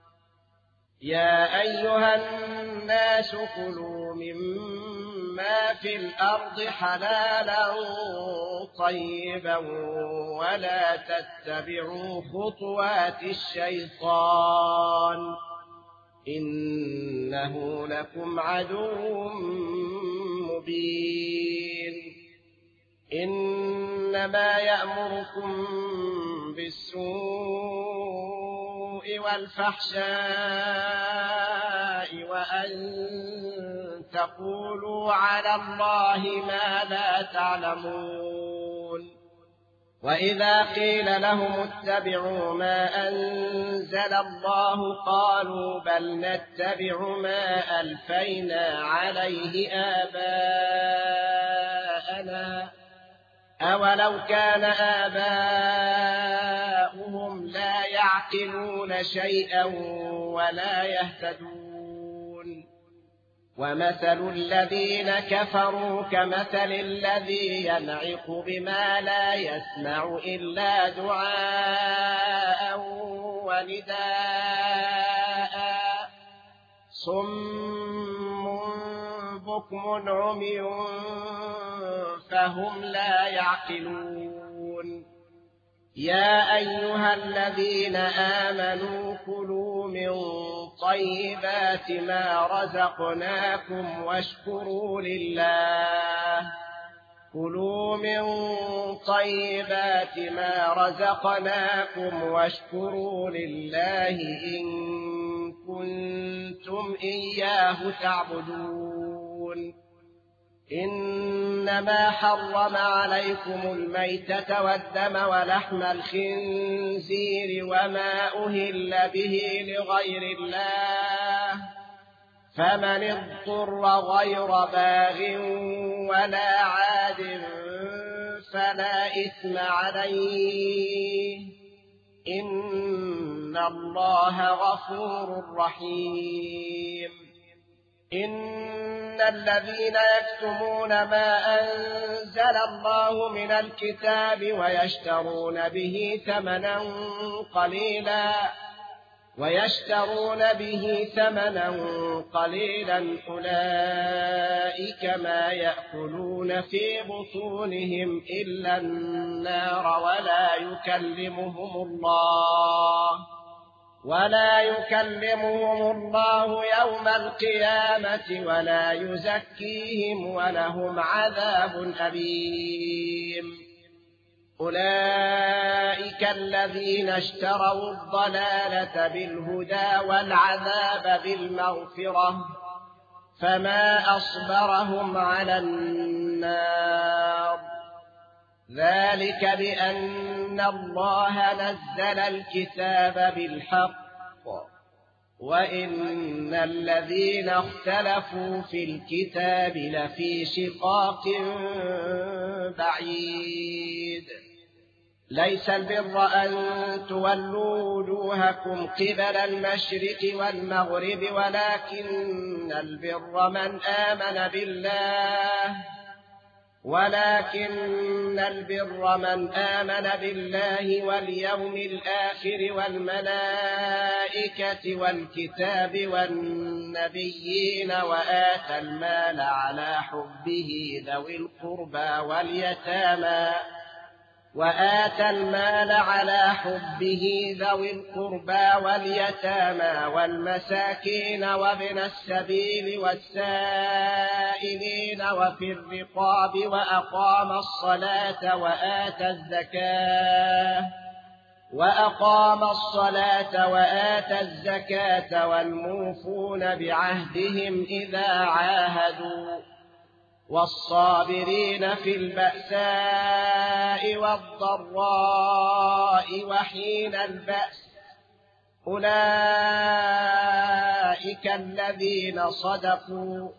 يا أيها الناس كلوا مما في الأرض حلالا طيبا ولا تتبعوا خطوات الشيطان إنه لكم عدو مبين. إنما يأمركم بالسوء والفحشاء وأن تقولوا على الله ما لا تعلمون. وإذا قيل لهم اتبعوا ما أنزل الله قالوا بل نتبع ما ألفينا عليه آباءنا أولو كان آباؤهم لا يعقلون شيئا ولا يهتدون. ومثل الذين كفروا كمثل الذي ينعق بما لا يسمع إلا دعاء ونداء صم بكم عمي فهم لا يعقلون. يا أيها الذين آمنوا كلوا من طيبات ما رزقناكم واشكروا لله كلوا من طيبات ما رزقناكم واشكروا لله إن كنتم إياه تعبدون. إنما حرم عليكم الميتة والدم ولحم الخنزير وما أهل به لغير الله فمن اضطر غير باغ ولا عاد فلا إثم عليه إن الله غفور رحيم. إن الذين يكتمون ما أنزل الله من الكتاب ويشترون به ثمنا قليلا ويشترون به ثمنا قليلا أولئك ما يأكلون في بطونهم إلا النار ولا يكلمهم الله ولا يكلمهم الله يوم القيامة ولا يزكيهم ولهم عذاب أليم. أولئك الذين اشتروا الضلالة بالهدى والعذاب بالمغفرة فما أصبرهم على النار. ذلك بأن الله نزل الكتاب بالحق وإن الذين اختلفوا في الكتاب لفي شقاق بعيد. ليس البر أن تولوا وجوهكم قبل المشرق والمغرب ولكن البر من آمن بالله ولكن البر من آمن بالله واليوم الآخر والملائكة والكتاب والنبيين وآتى المال على حبه ذوي القربى واليتامى وآتى المال على حبه ذوي القربى واليتامى والمساكين وابن السبيل والسائلين وفي الرقاب وأقام الصلاة وآتى الزكاة وأقام الصلاة وآتى الزكاة والموفون بعهدهم إذا عاهدوا والصابرين في البأساء والضراء وحين البأس أولئك الذين صدقوا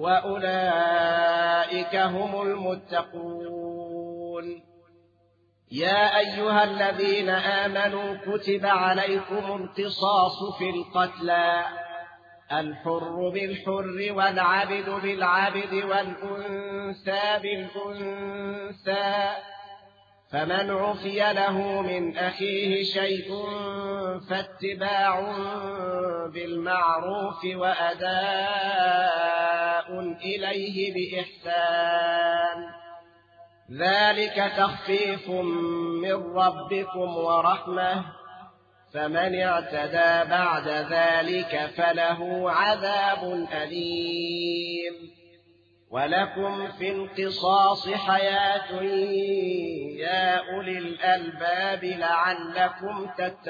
وأولئك هم المتقون. يا أيها الذين آمنوا كتب عليكم القصاص في القتلى الحر بالحر والعبد بالعبد والأنثى بالأنثى فمن عفي له من أخيه شيء فاتباع بالمعروف وأداء إليه بإحسان ذلك تخفيف من ربكم ورحمة فمن اعتدى بعد ذلك فله عذاب أليم ولكم في القصاص حياة يا أولي الألباب لعلكم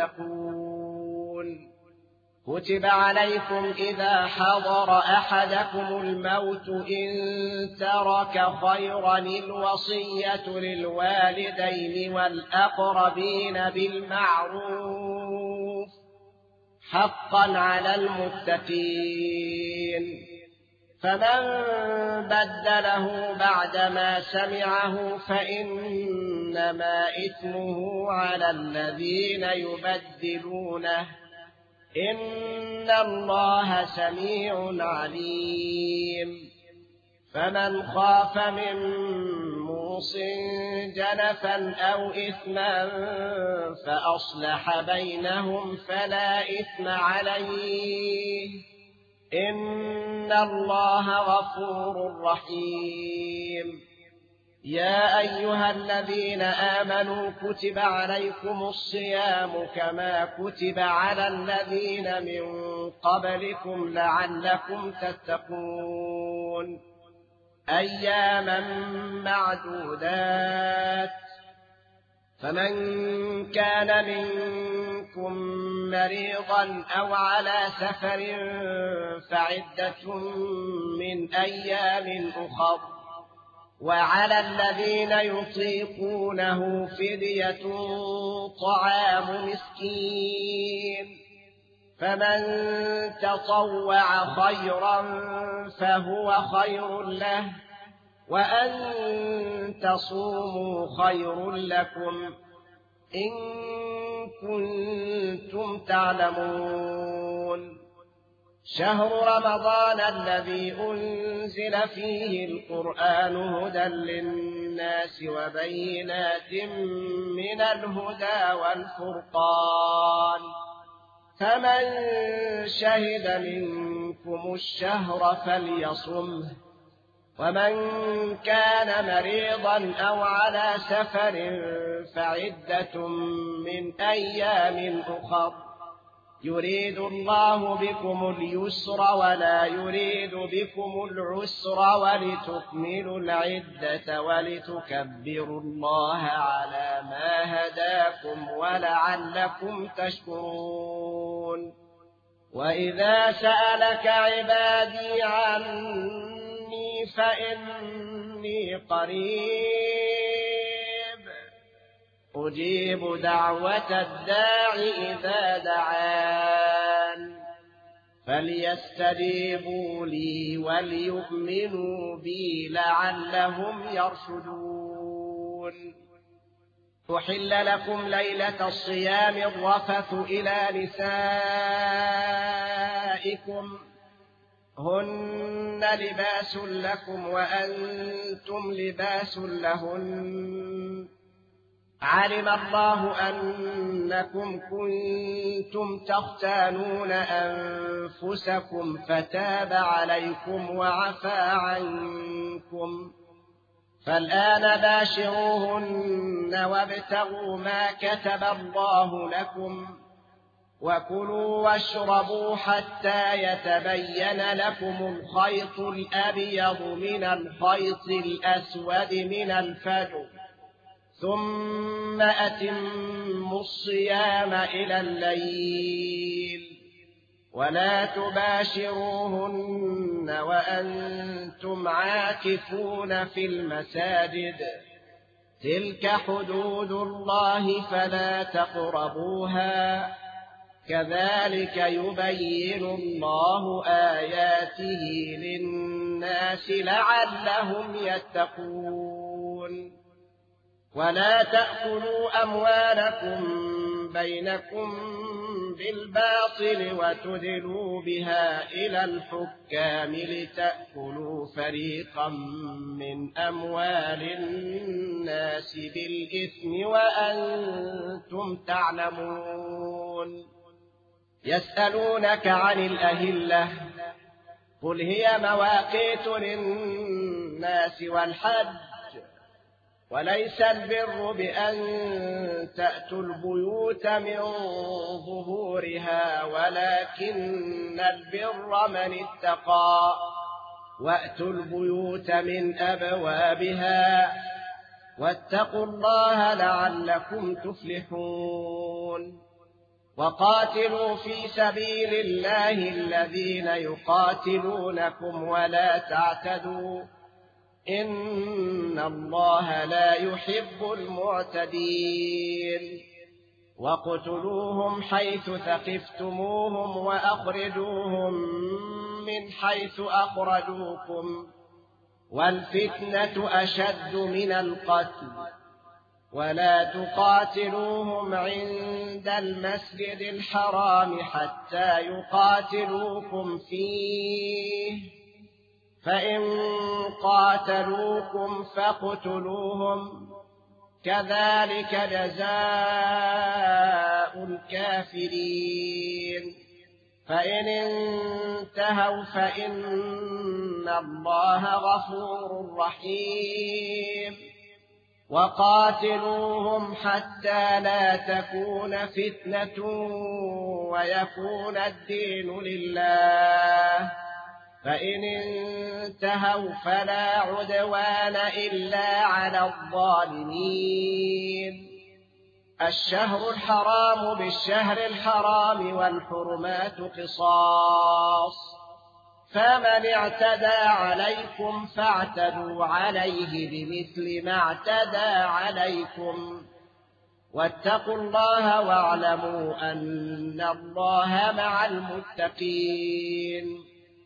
تتقون كتب عليكم إذا حضر أحدكم الموت إن ترك خيرا الوصية للوالدين والأقربين بالمعروف حقا على المتقين فمن بدله بعدما سمعه فإنما إثمه على الذين يبدلونه إن الله سميع عليم فمن خاف من موص جنفا أو إثما فأصلح بينهم فلا إثم عليه إن الله غفور رحيم يا أيها الذين آمنوا كتب عليكم الصيام كما كتب على الذين من قبلكم لعلكم تتقون أياما معدودات فمن كان منكم مريضا أو على سفر فعدة من أيام أخر وعلى الذين يطيقونه فدية طعام مسكين فمن تطوع خيرا فهو خير له وأن تصوموا خير لكم إن كنتم تعلمون شهر رمضان الذي أنزل فيه القرآن هدى للناس وبينات من الهدى والفرقان فمن شهد منكم الشهر فليصمه ومن كان مريضا أو على سفر فعدة من أيام أخر يريد الله بكم اليسر ولا يريد بكم العسر ولتكملوا العدة ولتكبروا الله على ما هداكم ولعلكم تشكرون وإذا سألك عبادي عني فإني قريب أجيب دعوة الداع إذا دعان فليستجيبوا لي وليؤمنوا بي لعلهم يرشدون أحل لكم ليلة الصيام الرفث إلى نسائكم هن لباس لكم وأنتم لباس لهن علم الله أنكم كنتم تختانون أنفسكم فتاب عليكم وعفى عنكم فالآن باشروهن وابتغوا ما كتب الله لكم وكلوا واشربوا حتى يتبين لكم الخيط الأبيض من الخيط الأسود من الفجر ثم أتموا الصيام إلى الليل ولا تباشروهن وأنتم عاكفون في المساجد تلك حدود الله فلا تقربوها كذلك يبين الله آياته للناس لعلهم يتقون ولا تأكلوا أموالكم بينكم بالباطل وتدلوا بها إلى الحكام لتأكلوا فريقا من أموال الناس بالإثم وأنتم تعلمون. يسألونك عن الأهلة قل هي مواقيت للناس والحج وليس البر بأن تأتوا البيوت من ظهورها ولكن البر من اتقى وأتوا البيوت من أبوابها واتقوا الله لعلكم تفلحون. وقاتلوا في سبيل الله الذين يقاتلونكم ولا تعتدوا إن الله لا يحب المعتدين. واقتلوهم حيث ثقفتموهم وأخرجوهم من حيث أخرجوكم والفتنة أشد من القتل ولا تقاتلوهم عند المسجد الحرام حتى يقاتلوكم فيه فإن قاتلوكم فاقتلوهم كذلك جزاء الكافرين. فإن انتهوا فإن الله غفور رحيم. وقاتلوهم حتى لا تكون فتنة ويكون الدين لله فإن انتهوا فلا عدوان إلا على الظالمين. الشهر الحرام بالشهر الحرام والحرمات قصاص فمن اعتدى عليكم فاعتدوا عليه بمثل ما اعتدى عليكم واتقوا الله واعلموا أن الله مع المتقين.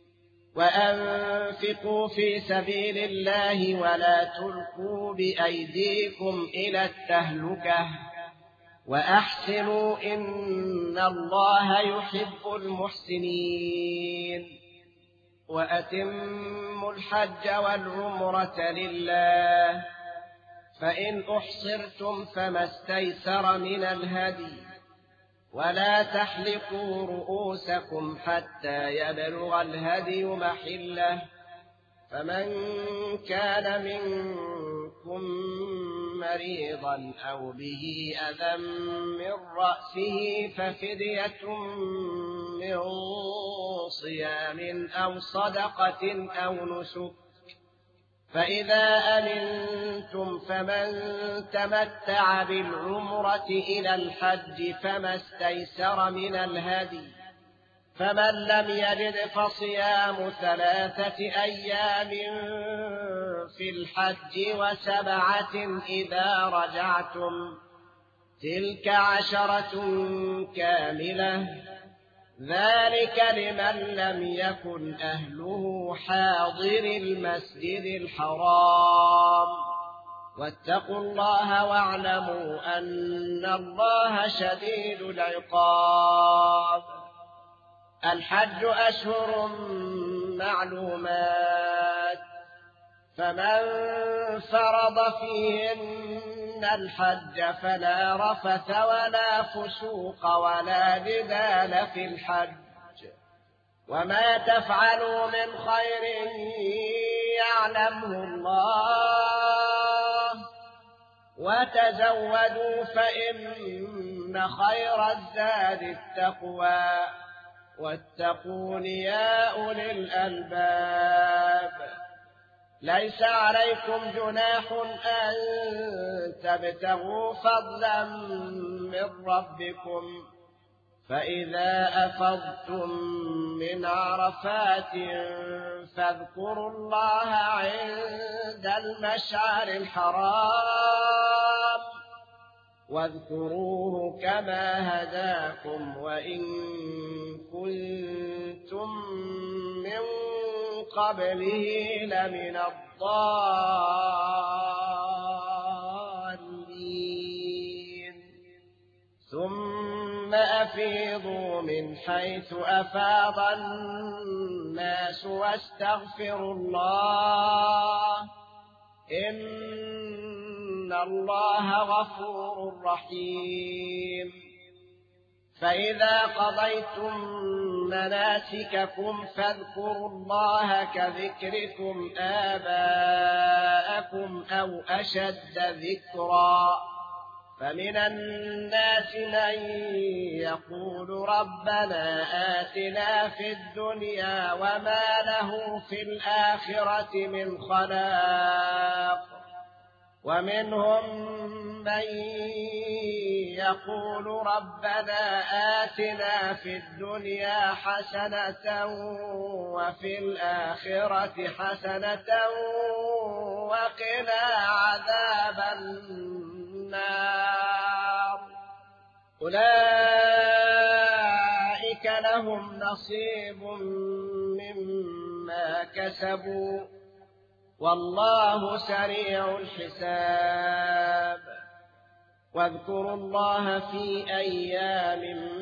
وأنفقوا في سبيل الله ولا تلقوا بأيديكم إلى التهلكة وأحسنوا إن الله يحب المحسنين. وأتموا الحج والعمرة لله فإن أحصرتم فما استيسر من الهدي ولا تحلقوا رؤوسكم حتى يبلغ الهدي محله فمن كان منكم مريضا أو به أذى من رأسه ففدية من صيام أو صدقة أو نسك فإذا أمنتم فمن تمتع بالعمرة إلى الحج فما استيسر من الهدي فمن لم يجد فصيام ثلاثة أيام في الحج وسبعة إذا رجعتم تلك عشرة كاملة ذلك لمن لم يكن أهله حاضر المسجد الحرام واتقوا الله واعلموا أن الله شديد العقاب. الحج أشهر معلومات فمن فرض فيهن الحج فلا رفث ولا فسوق ولا جدال في الحج وما تفعلوا من خير يعلمه الله وتزودوا فإن خير الزاد التقوى واتقون يا أولي الألباب. ليس عليكم جناح أن تبتغوا فضلا من ربكم فإذا أفضتم من عرفات فاذكروا الله عند المشعر الحرام واذكروه كما هداكم وإن كنتم من قبله لمن الضالين. ثم أفيضوا من حيث أفاض الناس واستغفروا الله إن الله غفور رحيم فإذا قضيتم مناسككم فاذكروا الله كذكركم آباءكم أو أشد ذكرا فمن الناس من يقول ربنا آتنا في الدنيا وما له في الآخرة من خلاق ومنهم من يقول ربنا آتنا في الدنيا حسنة وفي الآخرة حسنة وقنا عذاب النار أولئك لهم نصيب مما كسبوا والله سريع الحساب واذكروا الله في أيام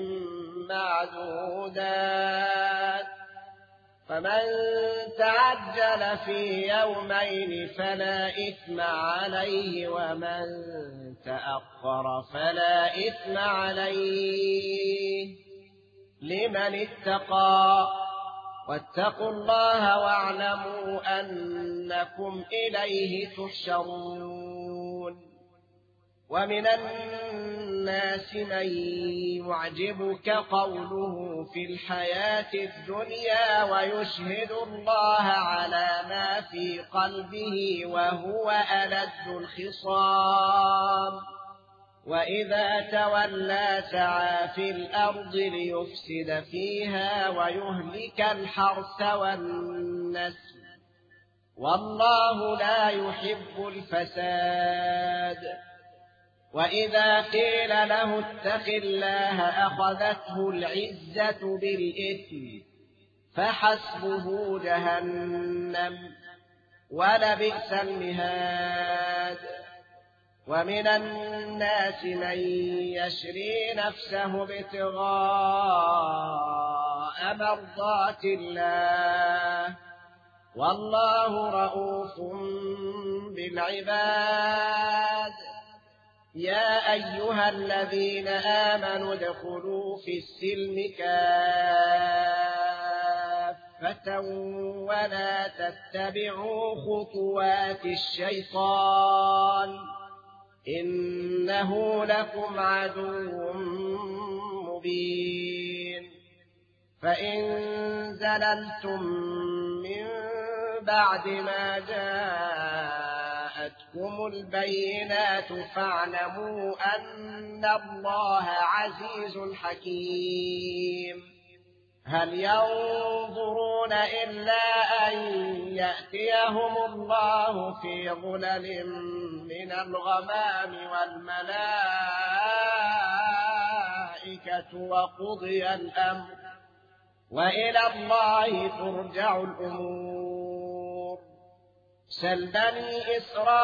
معدودات فمن تعجل في يومين فلا إثم عليه ومن تأخر فلا إثم عليه لمن اتقى واتقوا الله واعلموا أنكم إليه تحشرون ومن الناس من يعجبك قوله في الحياة الدنيا ويشهد الله على ما في قلبه وهو ألد الخصام وإذا تولى سعى في الأرض ليفسد فيها ويهلك الحرث والنسل والله لا يحب الفساد وإذا قيل له اتق الله أخذته العزة بالإثم فحسبه جهنم ولبئس المهاد ومن الناس من يشري نفسه ابتغاء مرضات الله والله رؤوف بالعباد يا أيها الذين آمنوا ادخلوا في السلم كافة ولا تتبعوا خطوات الشيطان إنه لكم عدو مبين فإن زللتم من بعد ما جاءتكم البينات فاعلموا أن الله عزيز حكيم هل ينظرون إلا أن يأتيهم الله في ظلل من الغمام والملائكة وقضي الأمر وإلى الله ترجع الأمور سل بني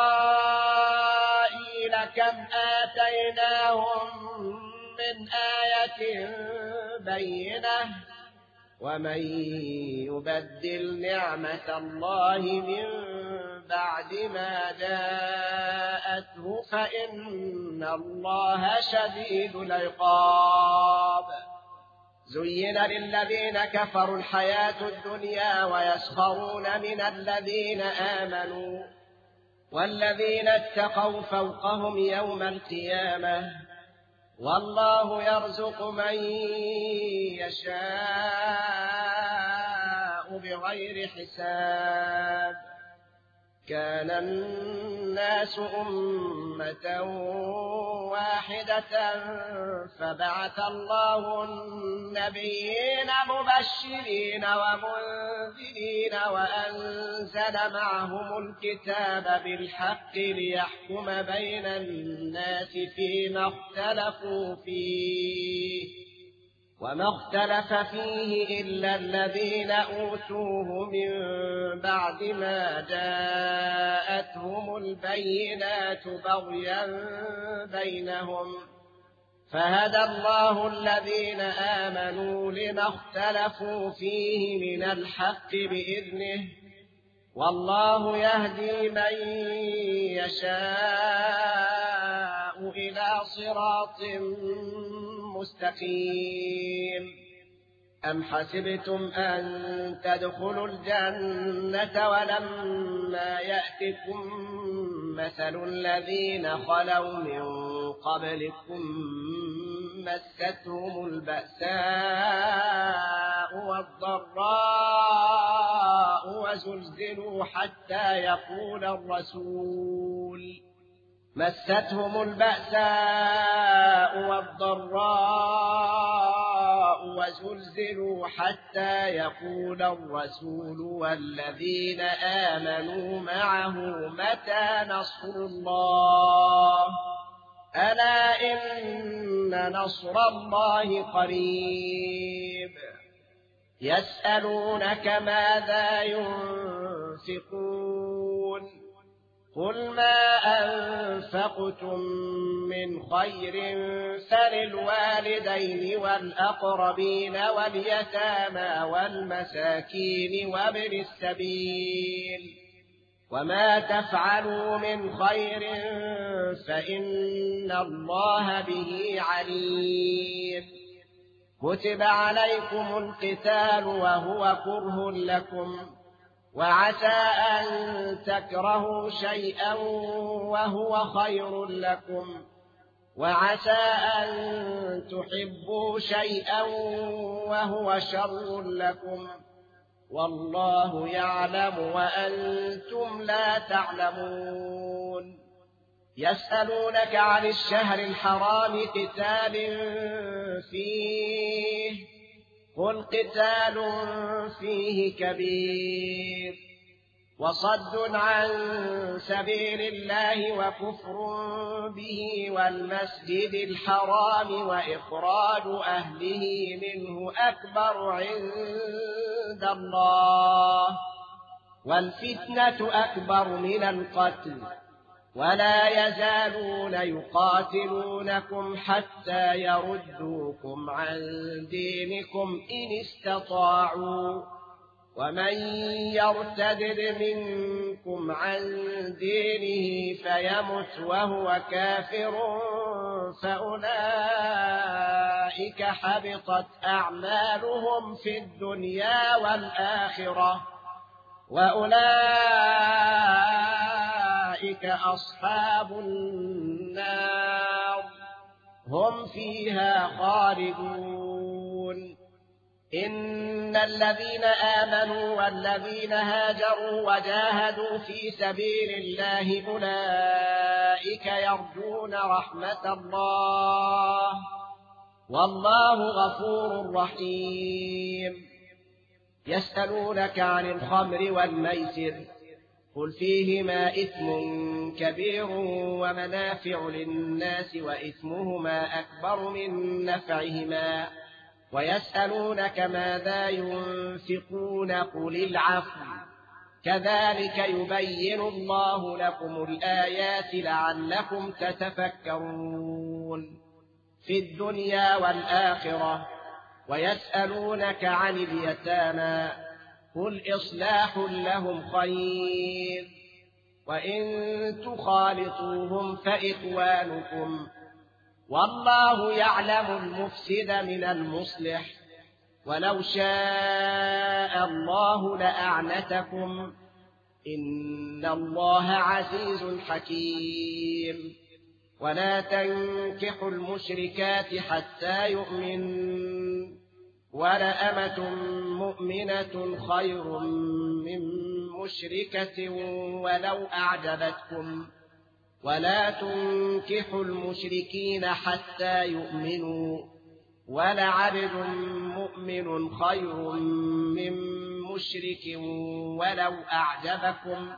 إسرائيل كم آتيناهم من آية بينة ومن يبدل نعمة الله من بعد ما جاءته فإن الله شديد العقاب زين للذين كفروا الحياة الدنيا ويسخرون من الذين آمنوا والذين اتقوا فوقهم يوم القيامة والله يرزق من يشاء بغير حساب كان الناس أمة واحدة فبعث الله النبيين مبشرين ومنذرين وأنزل معهم الكتاب بالحق ليحكم بين الناس فيما اختلفوا فيه وما اختلف فيه إلا الذين أوتوه من بعد ما جاءتهم البينات بغيا بينهم فهدى الله الذين آمنوا لما اختلفوا فيه من الحق بإذنه والله يهدي من يشاء إلى صراط مستقيم أم حسبتم أن تدخلوا الجنة ولما يأتكم مثل الذين خلوا من قبلكم مستهم البأساء والضراء وزلزلوا حتى يقول الرسول مستهم البأساء والضراء وزلزلوا حتى يقول الرسول والذين آمنوا معه متى نصر الله ألا إن نصر الله قريب يسألونك ماذا ينفقون قل ما أنفقتم من خير فللوالدين والأقربين واليتامى والمساكين وابن السبيل وما تفعلوا من خير فإن الله به عليم كتب عليكم القتال وهو كره لكم وعسى أن تكرهوا شيئا وهو خير لكم وعسى أن تحبوا شيئا وهو شر لكم والله يعلم وأنتم لا تعلمون يسألونك عن الشهر الحرام قتال فيه قل قتال فيه كبير وصد عن سبيل الله وكفر به والمسجد الحرام وإخراج أهله منه أكبر عند الله والفتنة أكبر من القتل ولا يزالون يقاتلونكم حتى يردوكم عن دينكم إن استطاعوا ومن يرتد منكم عن دينه فيمت وهو كافر فأولئك حبطت أعمالهم في الدنيا والآخرة وأولئك أصحاب النار هم فيها خالدون إن الذين آمنوا والذين هاجروا وجاهدوا في سبيل الله أولئك يرجون رحمة الله والله غفور رحيم يسألونك عن الخمر والميسر قل فيهما إثم كبير ومنافع للناس وإثمهما أكبر من نفعهما ويسألونك ماذا ينفقون قل العفو كذلك يبين الله لكم الآيات لعلكم تتفكرون في الدنيا والآخرة ويسألونك عن اليتامى قل إصلاح لهم خير وإن تخالطوهم فإخوانكم والله يعلم المفسد من المصلح ولو شاء الله لأعنتكم إن الله عزيز حكيم ولا تنكحوا المشركات حتى يؤمنوا ولأمة مؤمنة خير من مشركة ولو أعجبتكم ولا تنكحوا المشركين حتى يؤمنوا ولعبد مؤمن خير من مشرك ولو أعجبكم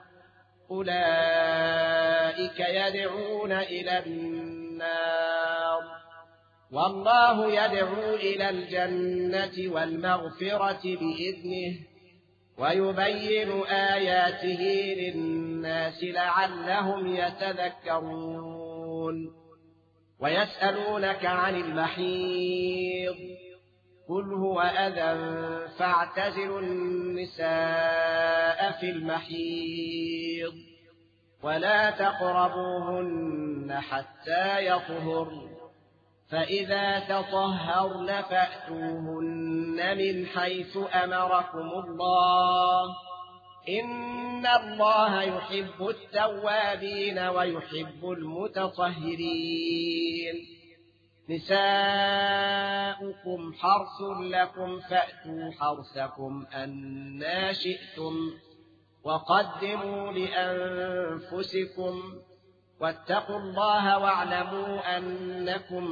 أولئك يدعون إلى النار والله يدعو إلى الجنة والمغفرة بإذنه ويبين آياته للناس لعلهم يتذكرون ويسألونك عن المحيض قل هو أذى فاعتزلوا النساء في المحيض ولا تقربوهن حتى يطهرن فإذا تطهرن فأتوهن من حيث أمركم الله إن الله يحب التوابين ويحب المتطهرين نساؤكم حرث لكم فأتوا حرثكم أنى شئتم وقدموا لأنفسكم واتقوا الله واعلموا أنكم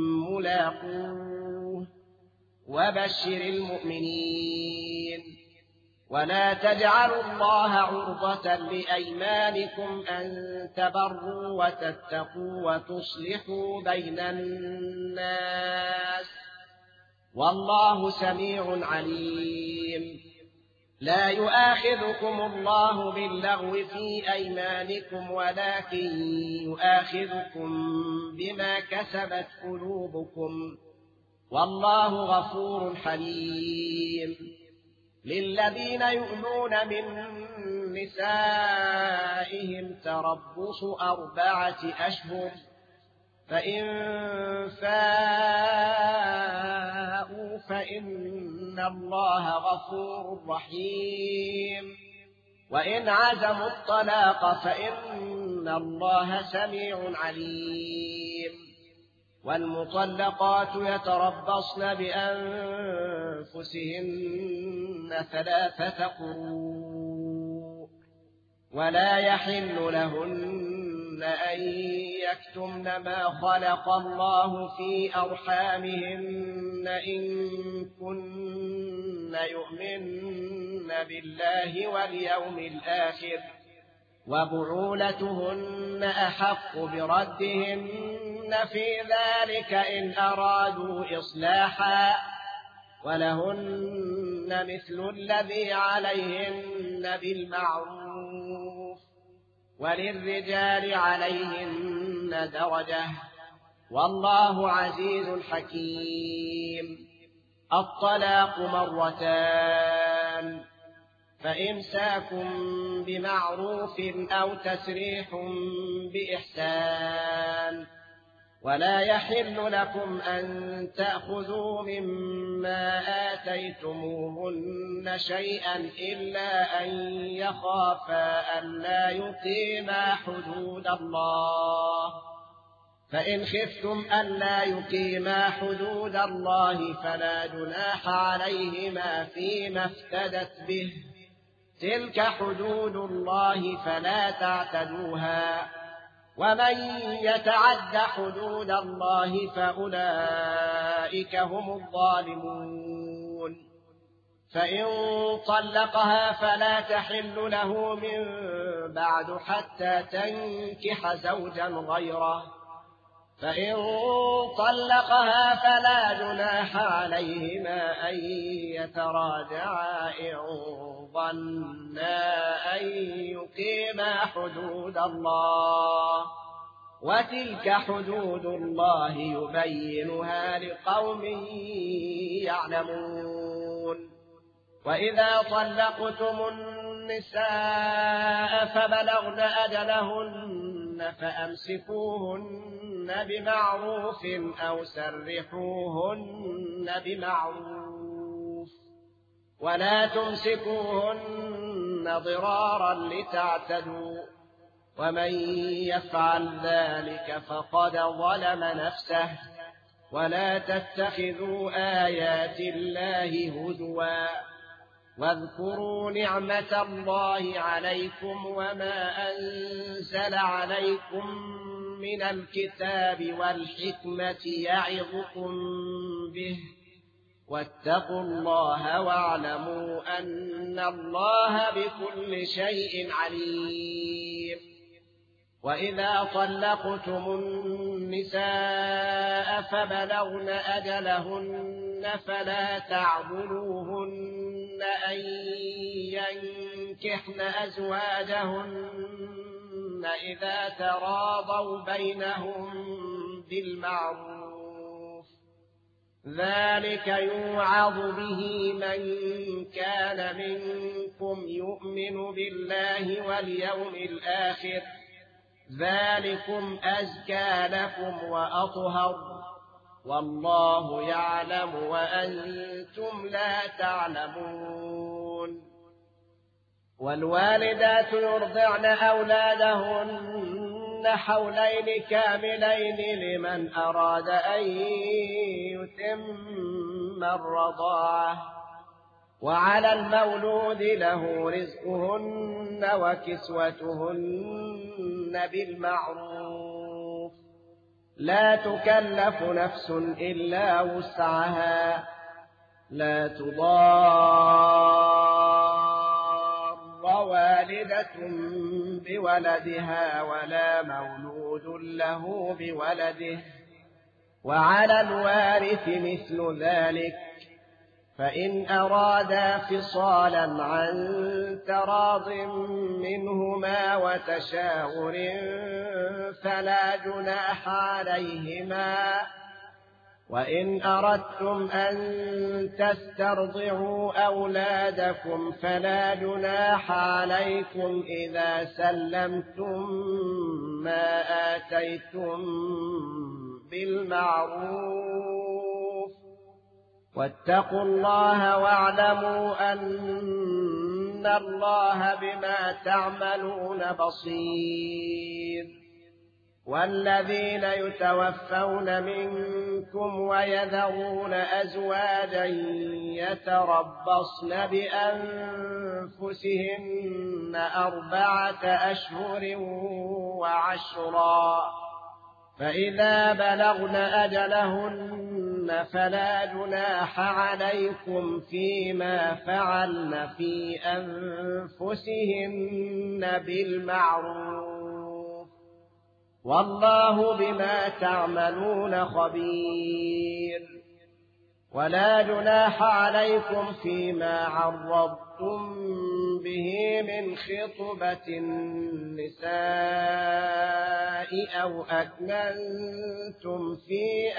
ملاقوه وبشر المؤمنين ولا تجعلوا الله عرضة لأيمانكم أن تبروا وتتقوا وتصلحوا بين الناس والله سميع عليم لا يؤاخذكم الله باللغو في أيمانكم ولكن يؤاخذكم بما كسبت قلوبكم والله غفور حليم للذين يؤلون من نسائهم تربص أربعة أشهر فإن فاءوا فإن الله غفور رحيم وإن عزموا الطلاق فإن الله سميع عليم والمطلقات يتربصن بأنفسهن ثلاثة قروء ولا يحل لهن أن يكتمن ما خلق الله في أرحامهن إن كن يؤمن بالله واليوم الآخر وبعولتهن أحق بردهن في ذلك إن أرادوا إصلاحا ولهن مثل الذي عليهن بالمعروف وللرجال عليهن درجة والله عزيز حكيم الطلاق مرتان فإمساك بمعروف أو تسريح بإحسان ولا يحل لكم أن تأخذوا مما آتيتموهن شيئا إلا أن يخافا ألا يقيما حدود الله فإن خفتم ألا يقيما حدود الله فلا جناح عليهما فيما افتدت به تلك حدود الله فلا تعتدوها ومن يتعد حدود الله فأولئك هم الظالمون فإن طلقها فلا تحل له من بعد حتى تنكح زوجا غيره فإن طلقها فلا جناح عليهما أن يتراجعا إن ظنا أن يقيما حدود الله وتلك حدود الله يبينها لقوم يعلمون وإذا طلقتم النساء فبلغن أجلهن فأمسكوهن بمعروف أو سرحوهن بمعروف ولا تمسكوهن ضرارا لتعتدوا ومن يفعل ذلك فقد ظلم نفسه ولا تتخذوا آيات الله هزوا واذكروا نعمة الله عليكم وما أنزل عليكم من الكتاب والحكمة يعظكم به واتقوا الله واعلموا أن الله بكل شيء عليم وإذا طلقتم النساء فبلغن أجلهن فلا تعضلوهن أن ينكحن أزواجهن إذا تراضوا بينهم بالمعروف ذلك يوعظ به من كان منكم يؤمن بالله واليوم الآخر ذلكم أزكى لكم وأطهر والله يعلم وأنتم لا تعلمون والوالدات يرضعن أولادهن حولين كاملين لمن أراد أن يتم الرضاعة وعلى المولود له رزقهن وكسوتهن بالمعروف لا تكلف نفس إلا وسعها لا تضار والدة بولدها ولا مولود له بولده وعلى الوارث مثل ذلك فإن أرادا فصالا عن تراض منهما وتشاور فلا جناح عليهما وإن أردتم أن تسترضعوا أولادكم فلا جناح عليكم إذا سلمتم ما آتيتم بالمعروف واتقوا الله واعلموا أن الله بما تعملون بصير والذين يتوفون منكم ويذرون أزواجا يتربصن بأنفسهن أربعة أشهر وعشرا فإذا بلغن أجلهن فلا جناح عليكم فيما فعلن في أنفسهن بالمعروف والله بما تعملون خبير ولا جناح عليكم فيما عرضتم به من خطبة النساء أو أكننتم في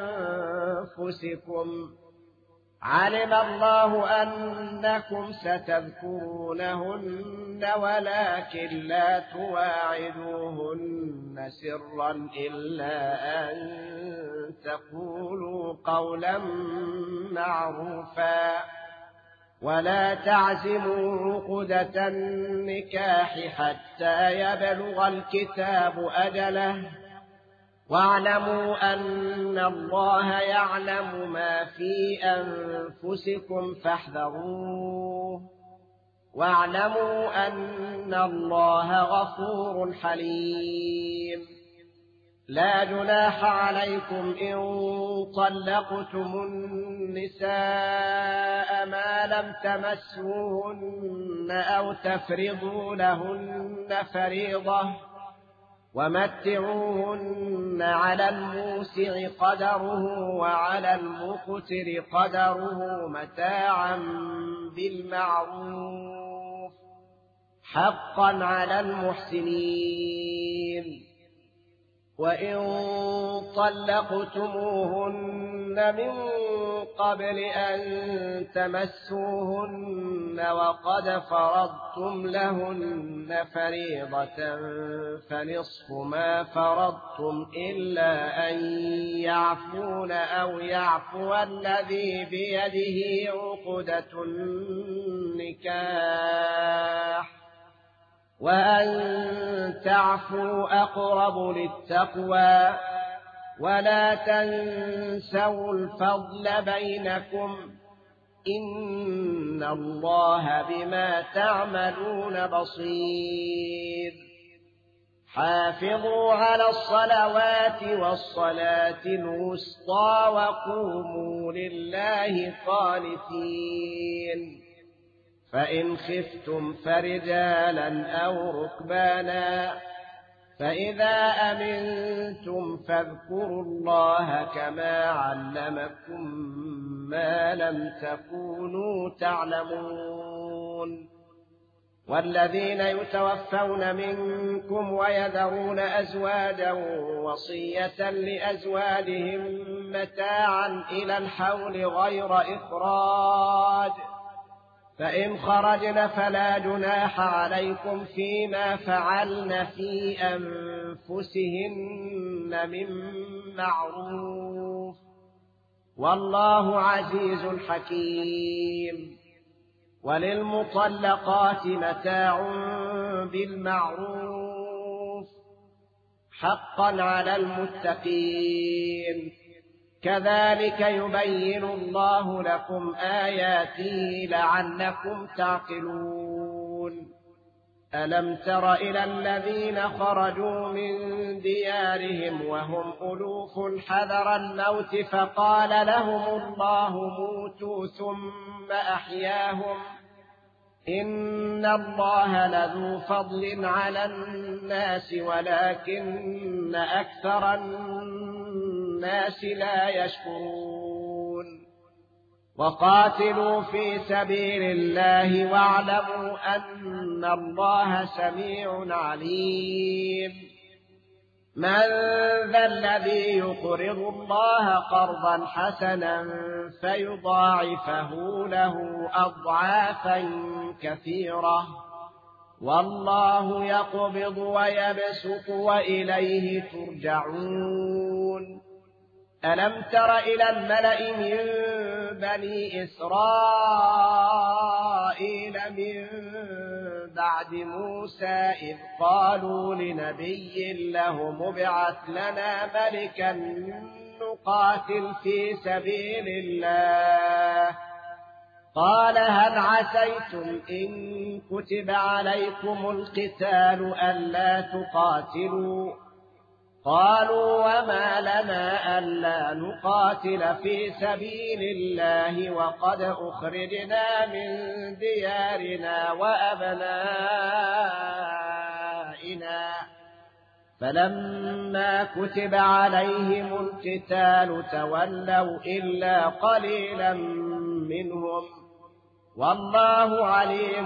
أنفسكم علم الله أنكم ستذكرونهن ولكن لا تواعدوهن سرا إلا أن تقولوا قولا معروفا ولا تعزموا عقدة النكاح حتى يبلغ الكتاب أجله واعلموا أن الله يعلم ما في أنفسكم فاحذروه واعلموا أن الله غفور حليم لا جناح عليكم إن طلقتم النساء ما لم تمسوهن أو تفرضوا لهن فريضة ومتعوهن على الموسع قدره وعلى المقتر قدره متاعا بالمعروف حقا على المحسنين وإن طلقتموهن من قبل أن تمسوهن وقد فرضتم لهن فريضة فنصف ما فرضتم إلا أن يعفون أو يعفو الذي بيده عقدة النكاح وأن تعفوا أقرب للتقوى ولا تنسوا الفضل بينكم إن الله بما تعملون بصير حافظوا على الصلوات والصلاة الوسطى وقوموا لله قانتين فإن خفتم فرجالا أو ركبانا فإذا أمنتم فاذكروا الله كما علمكم ما لم تكونوا تعلمون والذين يتوفون منكم ويذرون أزواجا وصية لأزواجهم متاعا إلى الحول غير إخراج، فإن خرجن فلا جناح عليكم فيما فعلن في أنفسهن من معروف، والله عزيز حكيم. وللمطلقات متاع بالمعروف حقا على المتقين، كذلك يبين الله لكم آياته لعلكم تعقلون. ألم تر إلى الذين خرجوا من ديارهم وهم ألوف حذر الموت فقال لهم الله موتوا ثم أحياهم، إن الله لذو فضل على الناس ولكن أكثر الناس لا يشكرون. وقاتلوا في سبيل الله واعلموا أن الله سميع عليم. من ذا الذي يقرض الله قرضا حسنا فيضاعفه له أضعافا كثيرة، والله يقبض ويبسط وإليه ترجعون. ألم تر إلى الملأ من بني إسرائيل من بعد موسى إذ قالوا لنبي له مبعث لنا ملكا نقاتل في سبيل الله، قال هل عسيتم إن كتب عليكم القتال ألا تقاتلوا؟ قالوا وما لنا ألا نقاتل في سبيل الله وقد أخرجنا من ديارنا وأبنائنا، فلما كتب عليهم القتال تولوا إلا قليلا منهم، والله عليم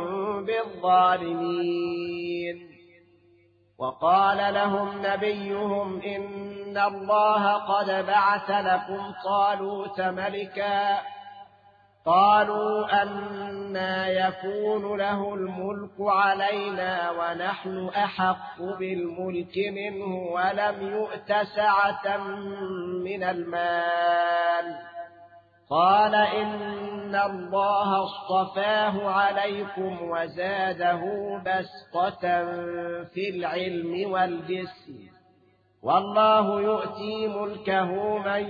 بالظالمين. وقال لهم نبيهم إن الله قد بعث لكم طالوت ملكا، قالوا أنى يكون له الملك علينا ونحن أحق بالملك منه ولم يؤت سعة من المال، قال إن الله اصطفاه عليكم وزاده بسطة في العلم والجسم، والله يؤتي ملكه من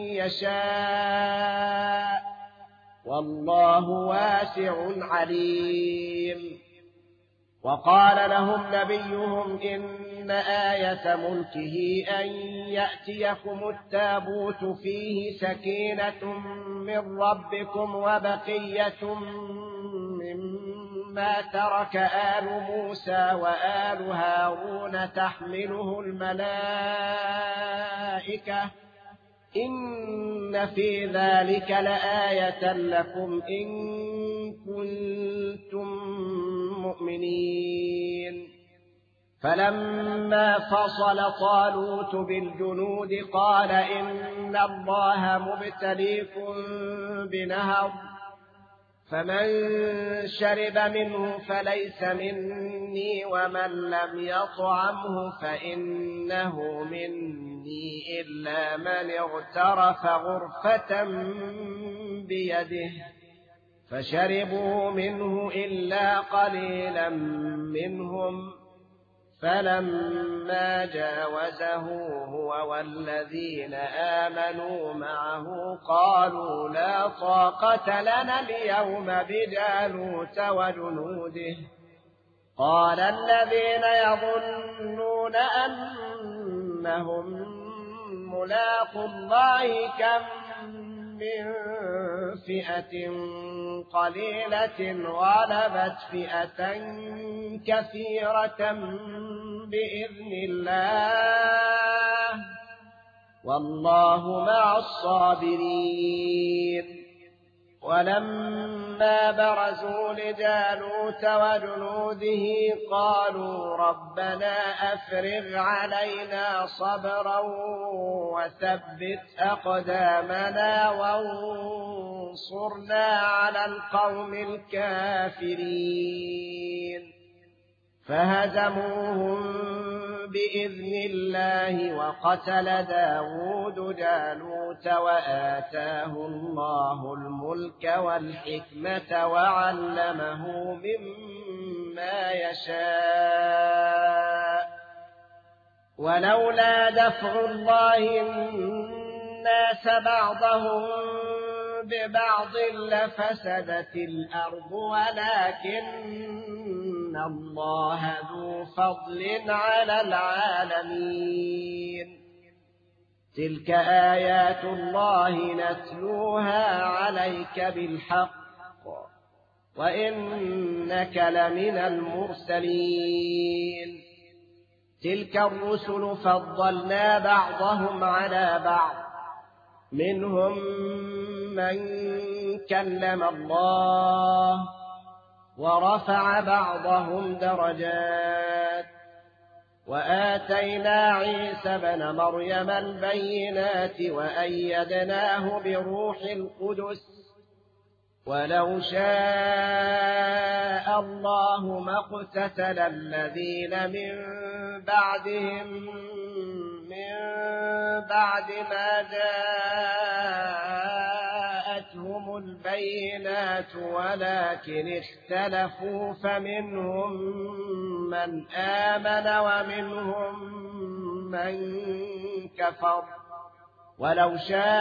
يشاء، والله واسع عليم. وقال لهم نبيهم إن آية ملكه أن يأتيكم التابوت فيه سكينة من ربكم وبقية مما ترك آل موسى وآل هارون تحمله الملائكة، إن في ذلك لآية لكم إن كنتم مؤمنين. فلما فصل طالوت بالجنود قال إن الله مبتليكم بنهر، فمن شرب منه فليس مني ومن لم يطعمه فإنه مني إلا من اغترف غرفة بيده، فشربوا منه إلا قليلا منهم، فلما جاوزه هو والذين آمنوا معه قالوا لا طاقة لنا اليوم بجالوت وجنوده، قال الذين يظنون أنهم ملاقو الله كم من فئة قليلة غلبت فئة كثيرة بإذن الله، والله مع الصابرين. ولما برزوا لجالوت وجنوده قالوا ربنا أفرغ علينا صبرا وثبت أقدامنا وانصرنا على القوم الكافرين فهزموهم بإذن الله وقتل داود جالوت وآتاه الله الملك والحكمة وعلمه مما يشاء ولولا دفع الله الناس بعضهم ببعض لفسدت الأرض ولكن الله ذو فضل على العالمين تلك آيات الله نتلوها عليك بالحق وإنك لمن المرسلين تلك الرسل فضلنا بعضهم على بعض منهم من كلم الله ورفع بعضهم درجات وآتينا عيسى بن مريم البينات وأيدناه بروح القدس ولو شاء الله ما اقتتل الذين من بعدهم من بعد ما جاءتهم البينات ولكن اختلفوا فمنهم من آمن ومنهم من كفر ولو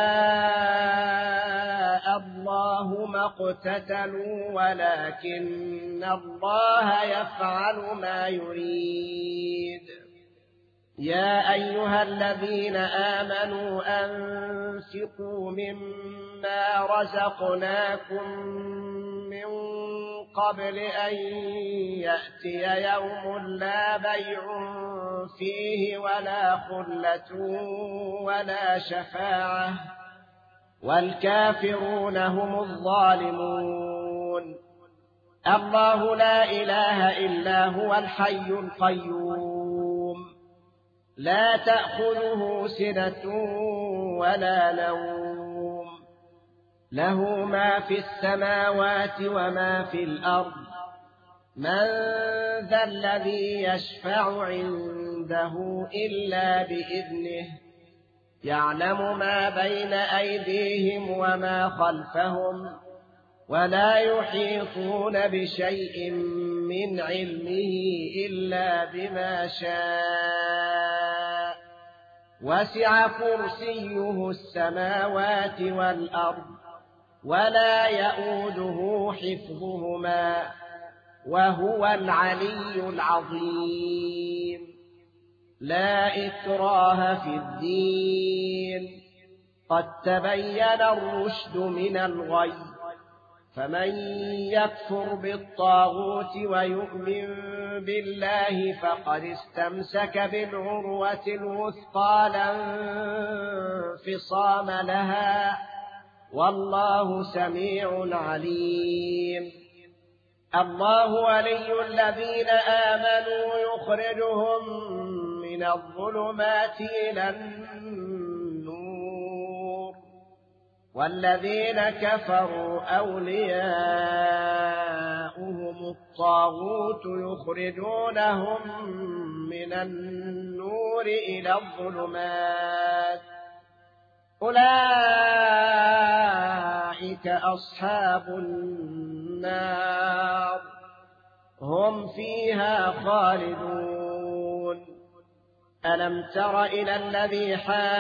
شاء الله ما اقتتلوا ولكن الله يفعل ما يريد يا أيها الذين آمنوا أنفقوا مما رزقناكم من قبل أن يأتي يوم لا بيع فيه ولا خلة ولا شفاعة والكافرون هم الظالمون الله لا إله إلا هو الحي القيوم لا تأخذه سنة ولا نوم له ما في السماوات وما في الأرض من ذا الذي يشفع عنده إلا بإذنه يعلم ما بين أيديهم وما خلفهم ولا يحيطون بشيء من علمه إلا بما شاء وسع كرسيه السماوات والأرض ولا يؤوده حفظهما وهو العلي العظيم لا إكراه في الدين قد تبين الرشد من الغي فمن يكفر بالطاغوت ويؤمن بالله فقد استمسك بالعروة الوثقى لا انفصام لها والله سميع عليم الله ولي الذين آمنوا يخرجهم من الظلمات إلى النور والذين كفروا أولياؤهم الطاغوت يخرجونهم من النور إلى الظلمات أولئك أصحاب النار هم فيها خالدون ألم تر إلى الذي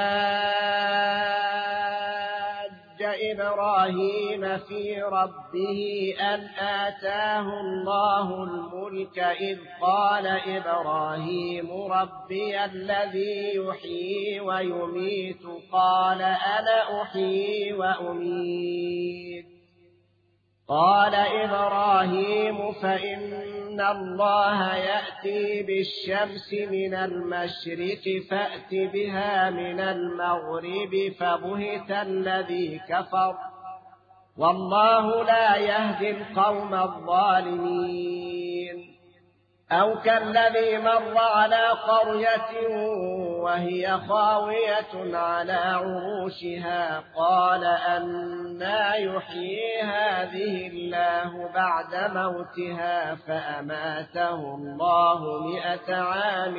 حاج إبراهيم في ربه أن آتاه الله الملك إذ قال إبراهيم ربي الذي يحيي ويميت قال أنا أحيي وأميت قال إبراهيم فإن الله يأتي بالشمس من المشرق فأت بها من المغرب فبهت الذي كفر والله لا يهدي القوم الظالمين. أو كالذي مر على قرية وهي خاوية على عروشها قال أنى يحيي هذه الله بعد موتها فأماته الله مئة عام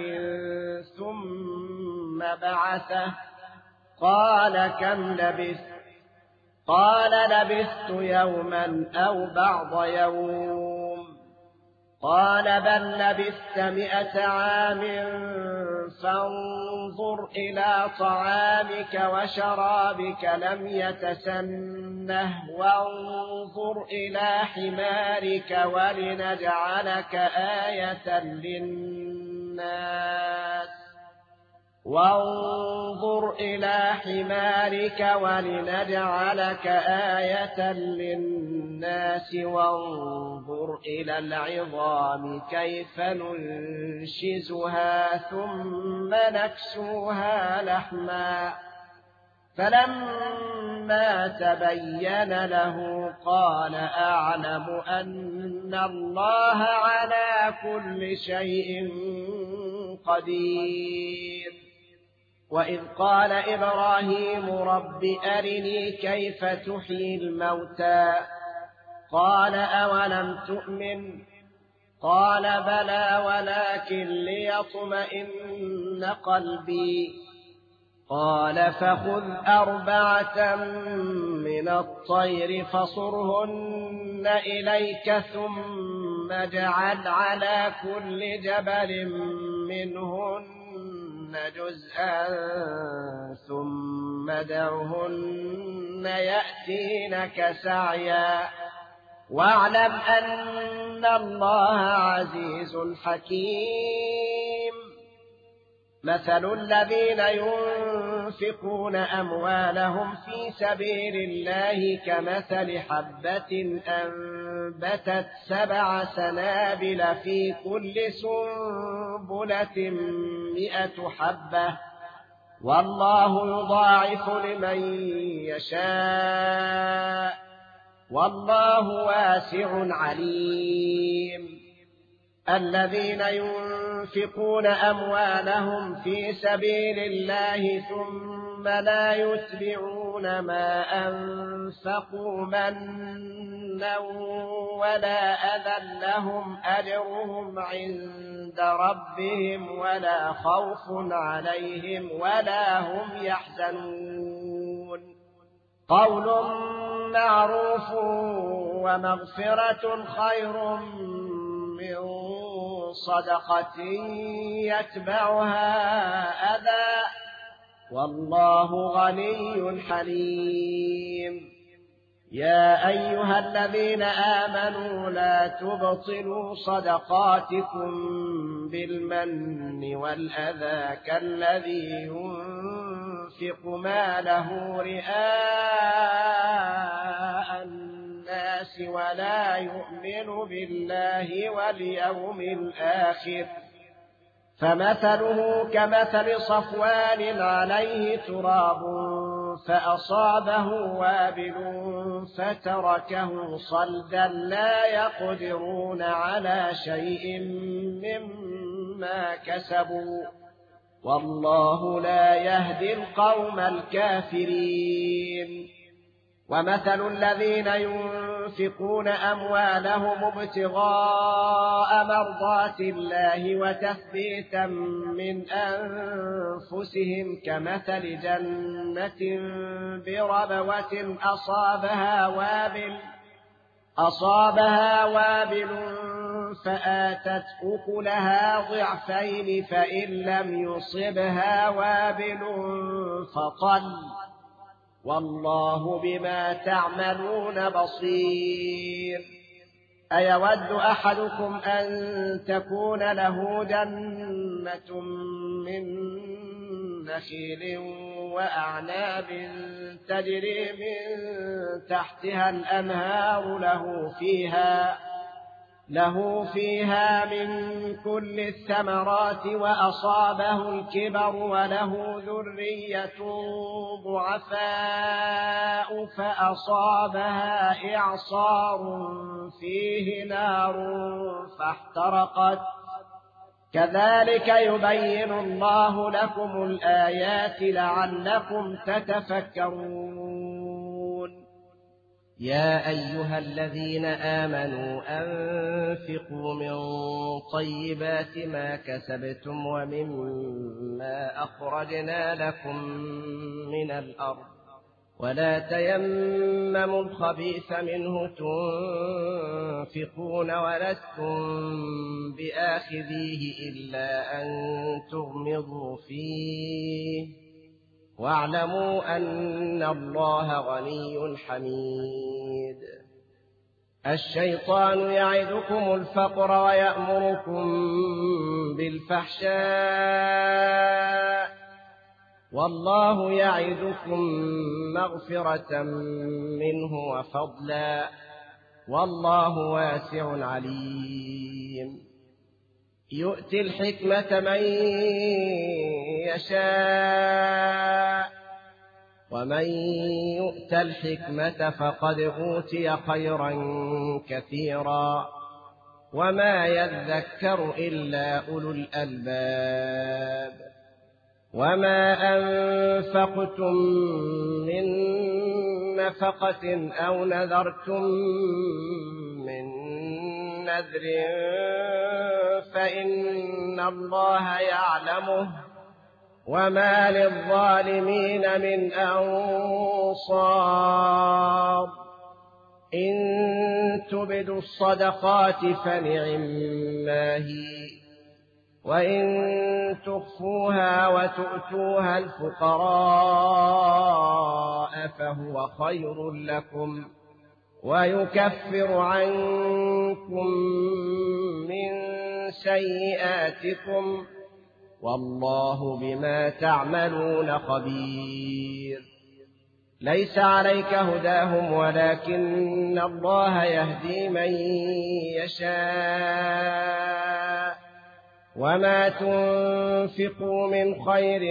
ثم بعثه قال كم لبثت قال لبثت يوما أو بعض يوم قال بل لبثت مئة عام فانظر إلى طعامك وشرابك لم يتسنه وانظر إلى حمارك ولنجعلك آية للناس وانظر إلى حمارك ولنجعلك آية للناس وانظر إلى العظام كيف ننشزها ثم نكسوها لحما فلما تبين له قال أعلم أن الله على كل شيء قدير. وإذ قال إبراهيم رب أرني كيف تحيي الموتى قال أولم تؤمن قال بلى ولكن ليطمئن قلبي قال فخذ أربعة من الطير فصرهن إليك ثم اجعل على كل جبل منهن جزءا ثم دعهن يأتينك سعيا واعلم أن الله عزيز حكيم. مثل الذين ينفقون أموالهم في سبيل الله كمثل حبة أنبتت سبع سنابل في كل سنبلة مئة حبة والله يضاعف لمن يشاء والله واسع عليم. الذين ينفقون أموالهم في سبيل الله ثم لا يتبعون ما أنفقوا منا ولا أذى لهم أجرهم عند ربهم ولا خوف عليهم ولا هم يحزنون. قول معروف ومغفرة خير من صدقة يتبعها أذى والله غني حليم. يا أيها الذين آمنوا لا تبطلوا صدقاتكم بالمن والأذى كالذي ينفق ماله رئاء الناس ولا يؤمن بالله واليوم الآخر فمثله كمثل صفوان عليه تراب فأصابه وابل فتركه صلدا لا يقدرون على شيء مما كسبوا والله لا يهدي القوم الكافرين. ومثل الذين ينفقون أموالهم ابتغاء مرضات الله وتثبيتا من أنفسهم كمثل جنة بربوة أصابها وابل أصابها وابل فآتت أكلها ضعفين فإن لم يصبها وابل فطل والله بما تعملون بصير. أيود أحدكم أن تكون له جنة من نخيل وأعناب تجري من تحتها الأنهار له فيها له فيها من كل الثمرات وأصابه الكبر وله ذرية ضعفاء فأصابها إعصار فيه نار فاحترقت كذلك يبين الله لكم الآيات لعلكم تتفكرون. يا أيها الذين آمنوا أنفقوا من طيبات ما كسبتم ومما أخرجنا لكم من الأرض ولا تيمموا الخبيث منه تنفقون ولستم بآخذيه إلا أن تغمضوا فيه واعلموا أن الله غني حميد. الشيطان يعدكم الفقر ويأمركم بالفحشاء والله يعدكم مغفرة منه وفضلا والله واسع عليم. يؤتي الحكمة من يشاء ومن يؤت الحكمة فقد أوتي خيرا كثيرا وما يذكر إلا أولو الألباب. وما أنفقتم من نفقة أو نذرتم من نذر فإن الله يعلمه وما للظالمين من أنصار. إن تبدوا الصدقات فنعما هي وإن تخفوها وتؤتوها الفقراء فهو خير لكم ويكفر عنكم من سيئاتكم والله بما تعملون خبير. ليس عليك هداهم ولكن الله يهدي من يشاء وما تنفقوا من خير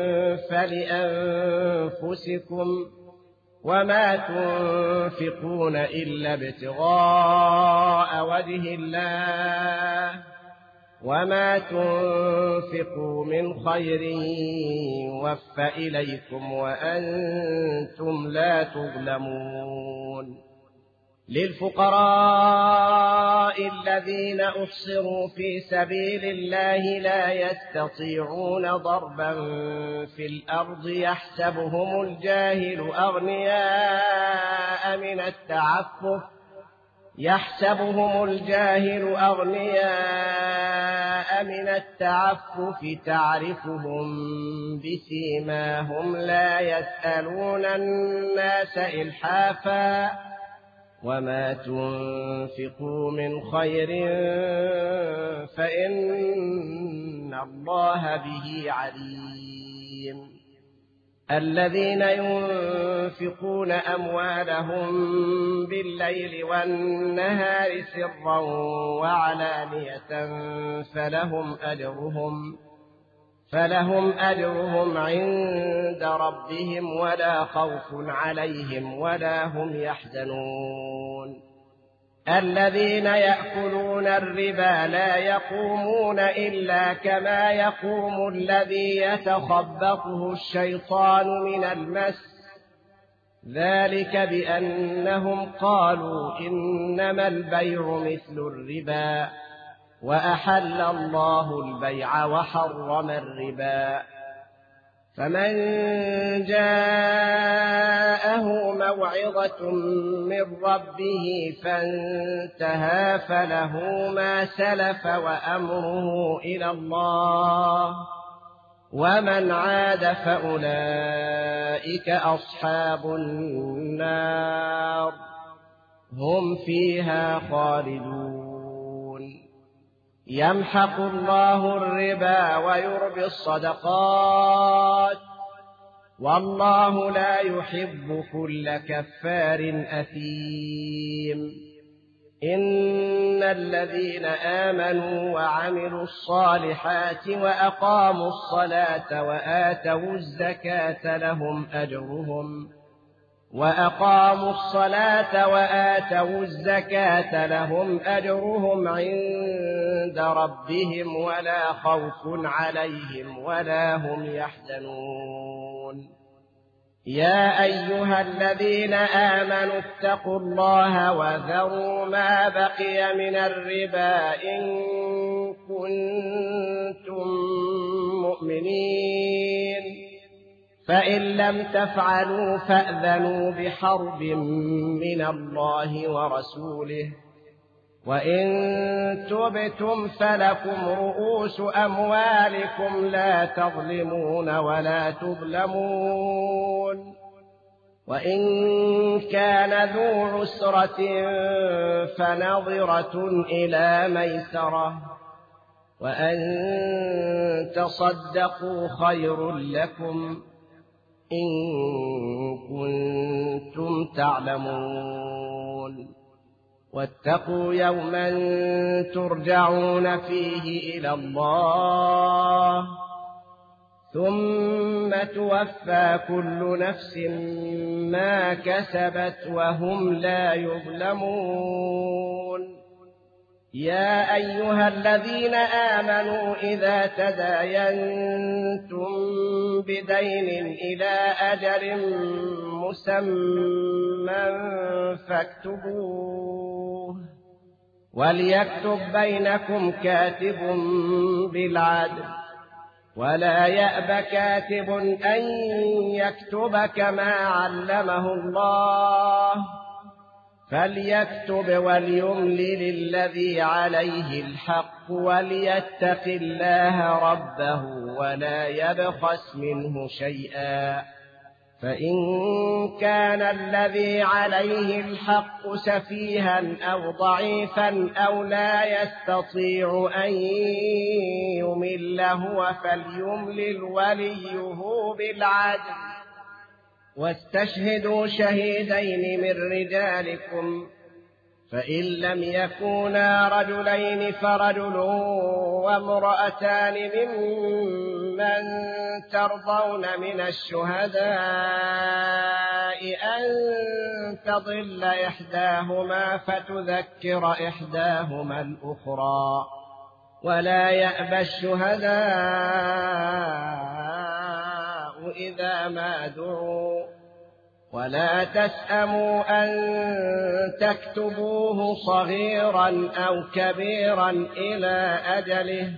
فلأنفسكم وما تنفقون إلا ابتغاء وجه الله وما تنفقوا من خير يوفى إليكم وأنتم لا تظلمون. للفقراء الذين أحصروا في سبيل الله لا يستطيعون ضربا في الأرض يحسبهم الجاهل أغنياء من التعفف يحسبهم الجاهل أغنياء من التعفف تعرفهم بسيماهم لا يسألون الناس إلحافا وما تنفقوا من خير فإن الله به عليم. الذين ينفقون أموالهم بالليل والنهار سرا وعلانية فلهم أجرهم فلهم أجرهم عند ربهم ولا خوف عليهم ولا هم يحزنون. الذين يأكلون الربا لا يقومون إلا كما يقوم الذي يتخبطه الشيطان من المس ذلك بأنهم قالوا إنما البيع مثل الربا وأحل الله البيع وحرم الربا. فمن جاءه موعظة من ربه فانتهى فله ما سلف وأمره إلى الله ومن عاد فأولئك أصحاب النار هم فيها خالدون. يمحق الله الربا ويربي الصدقات والله لا يحب كل كفار أثيم. إن الذين آمنوا وعملوا الصالحات وأقاموا الصلاة وآتوا الزكاة لهم أجرهم وأقاموا الصلاة وآتوا الزكاة لهم أجرهم عند ربهم ولا خوف عليهم ولا هم يحزنون يا أيها الذين آمنوا اتقوا الله وذروا ما بقي من الربا إن كنتم مؤمنين فإن لم تفعلوا فأذنوا بحرب من الله ورسوله وإن تبتم فلكم رؤوس أموالكم لا تظلمون ولا تظلمون وإن كان ذو عسرة فنظرة إلى ميسرة وأن تصدقوا خير لكم إن كنتم تعلمون واتقوا يوما ترجعون فيه إلى الله ثم توفى كل نفس ما كسبت وهم لا يظلمون يا أيها الذين آمنوا إذا تداينتم بدين إلى أجل مسمى فاكتبوه وليكتب بينكم كاتب بالعدل ولا يأب كاتب أن يكتب كما علمه الله فليكتب وليملل الذي عليه الحق وليتق الله ربه ولا يبخس منه شيئا فإن كان الذي عليه الحق سفيها أو ضعيفا أو لا يستطيع أن يمل هو فليملل وليه بالعدل واستشهدوا شهيدين من رجالكم فإن لم يكونا رجلين فرجل وامرأتان ممن ترضون من الشهداء أن تضل إحداهما فتذكر إحداهما الأخرى ولا يأبى الشهداء إذا ما دعوا ولا تسأموا أن تكتبوه صغيرا أو كبيرا إلى أجله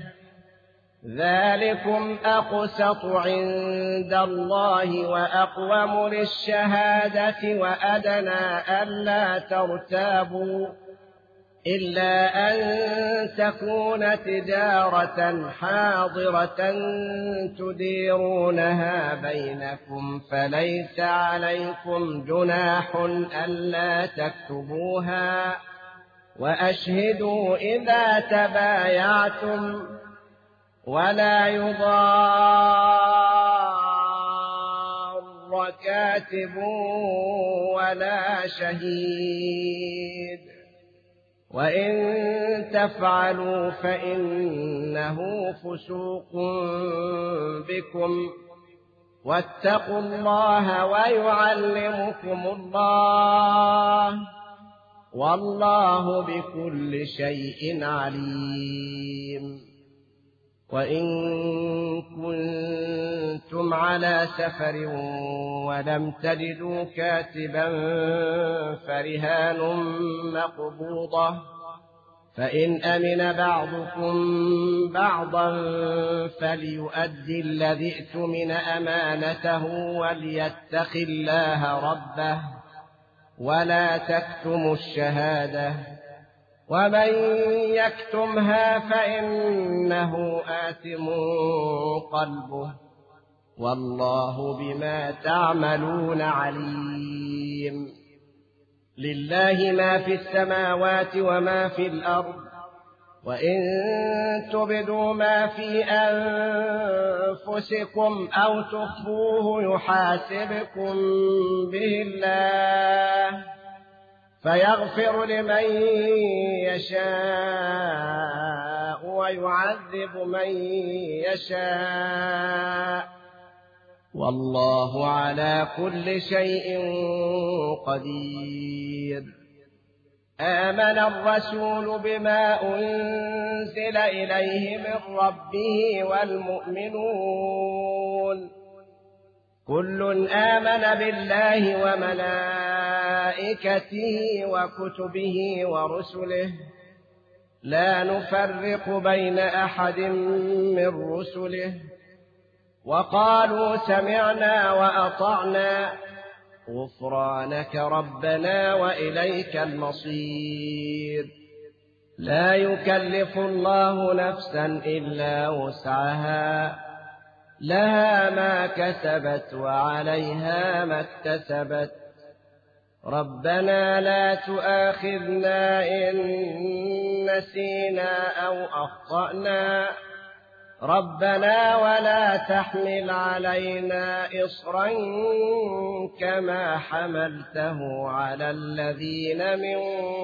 ذلكم أقسط عند الله وأقوم للشهادة وأدنى ألا ترتابوا إلا أن تكون تجارة حاضرة تديرونها بينكم فليس عليكم جناح ألا تكتبوها وأشهدوا إذا تبايعتم ولا يضار كاتب ولا شهيد وإن تفعلوا فإنه فسوق بكم واتقوا الله ويعلمكم الله والله بكل شيء عليم وإن كنتم على سفر ولم تجدوا كاتبا فرهان مقبوضة فإن أمن بعضكم بعضا فليؤدي الذي ائتمن أمانته وليتق الله ربه ولا تكتموا الشهادة ومن يكتمها فإنه آثم قلبه والله بما تعملون عليم لله ما في السماوات وما في الأرض وإن تبدوا ما في أنفسكم أو تخفوه يحاسبكم به الله فيغفر لمن يشاء ويعذب من يشاء والله على كل شيء قدير. آمن الرسول بما أنزل إليه من ربه والمؤمنون كل آمن بالله وملائكته وكتبه ورسله لا نفرق بين أحد من رسله وقالوا سمعنا وأطعنا غفرانك ربنا وإليك المصير. لا يكلف الله نفسا إلا وسعها لها ما كسبت وعليها ما اكتسبت ربنا لا تؤاخذنا إن نسينا أو أخطأنا ربنا ولا تحمل علينا إصرا كما حملته على الذين من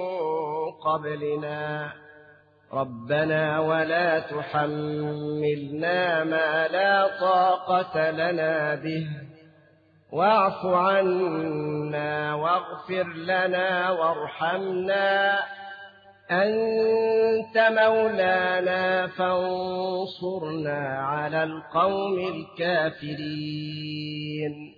قبلنا ربنا ولا تحملنا ما لا طاقة لنا به واعف عنا واغفر لنا وارحمنا أنت مولانا فانصرنا على القوم الكافرين.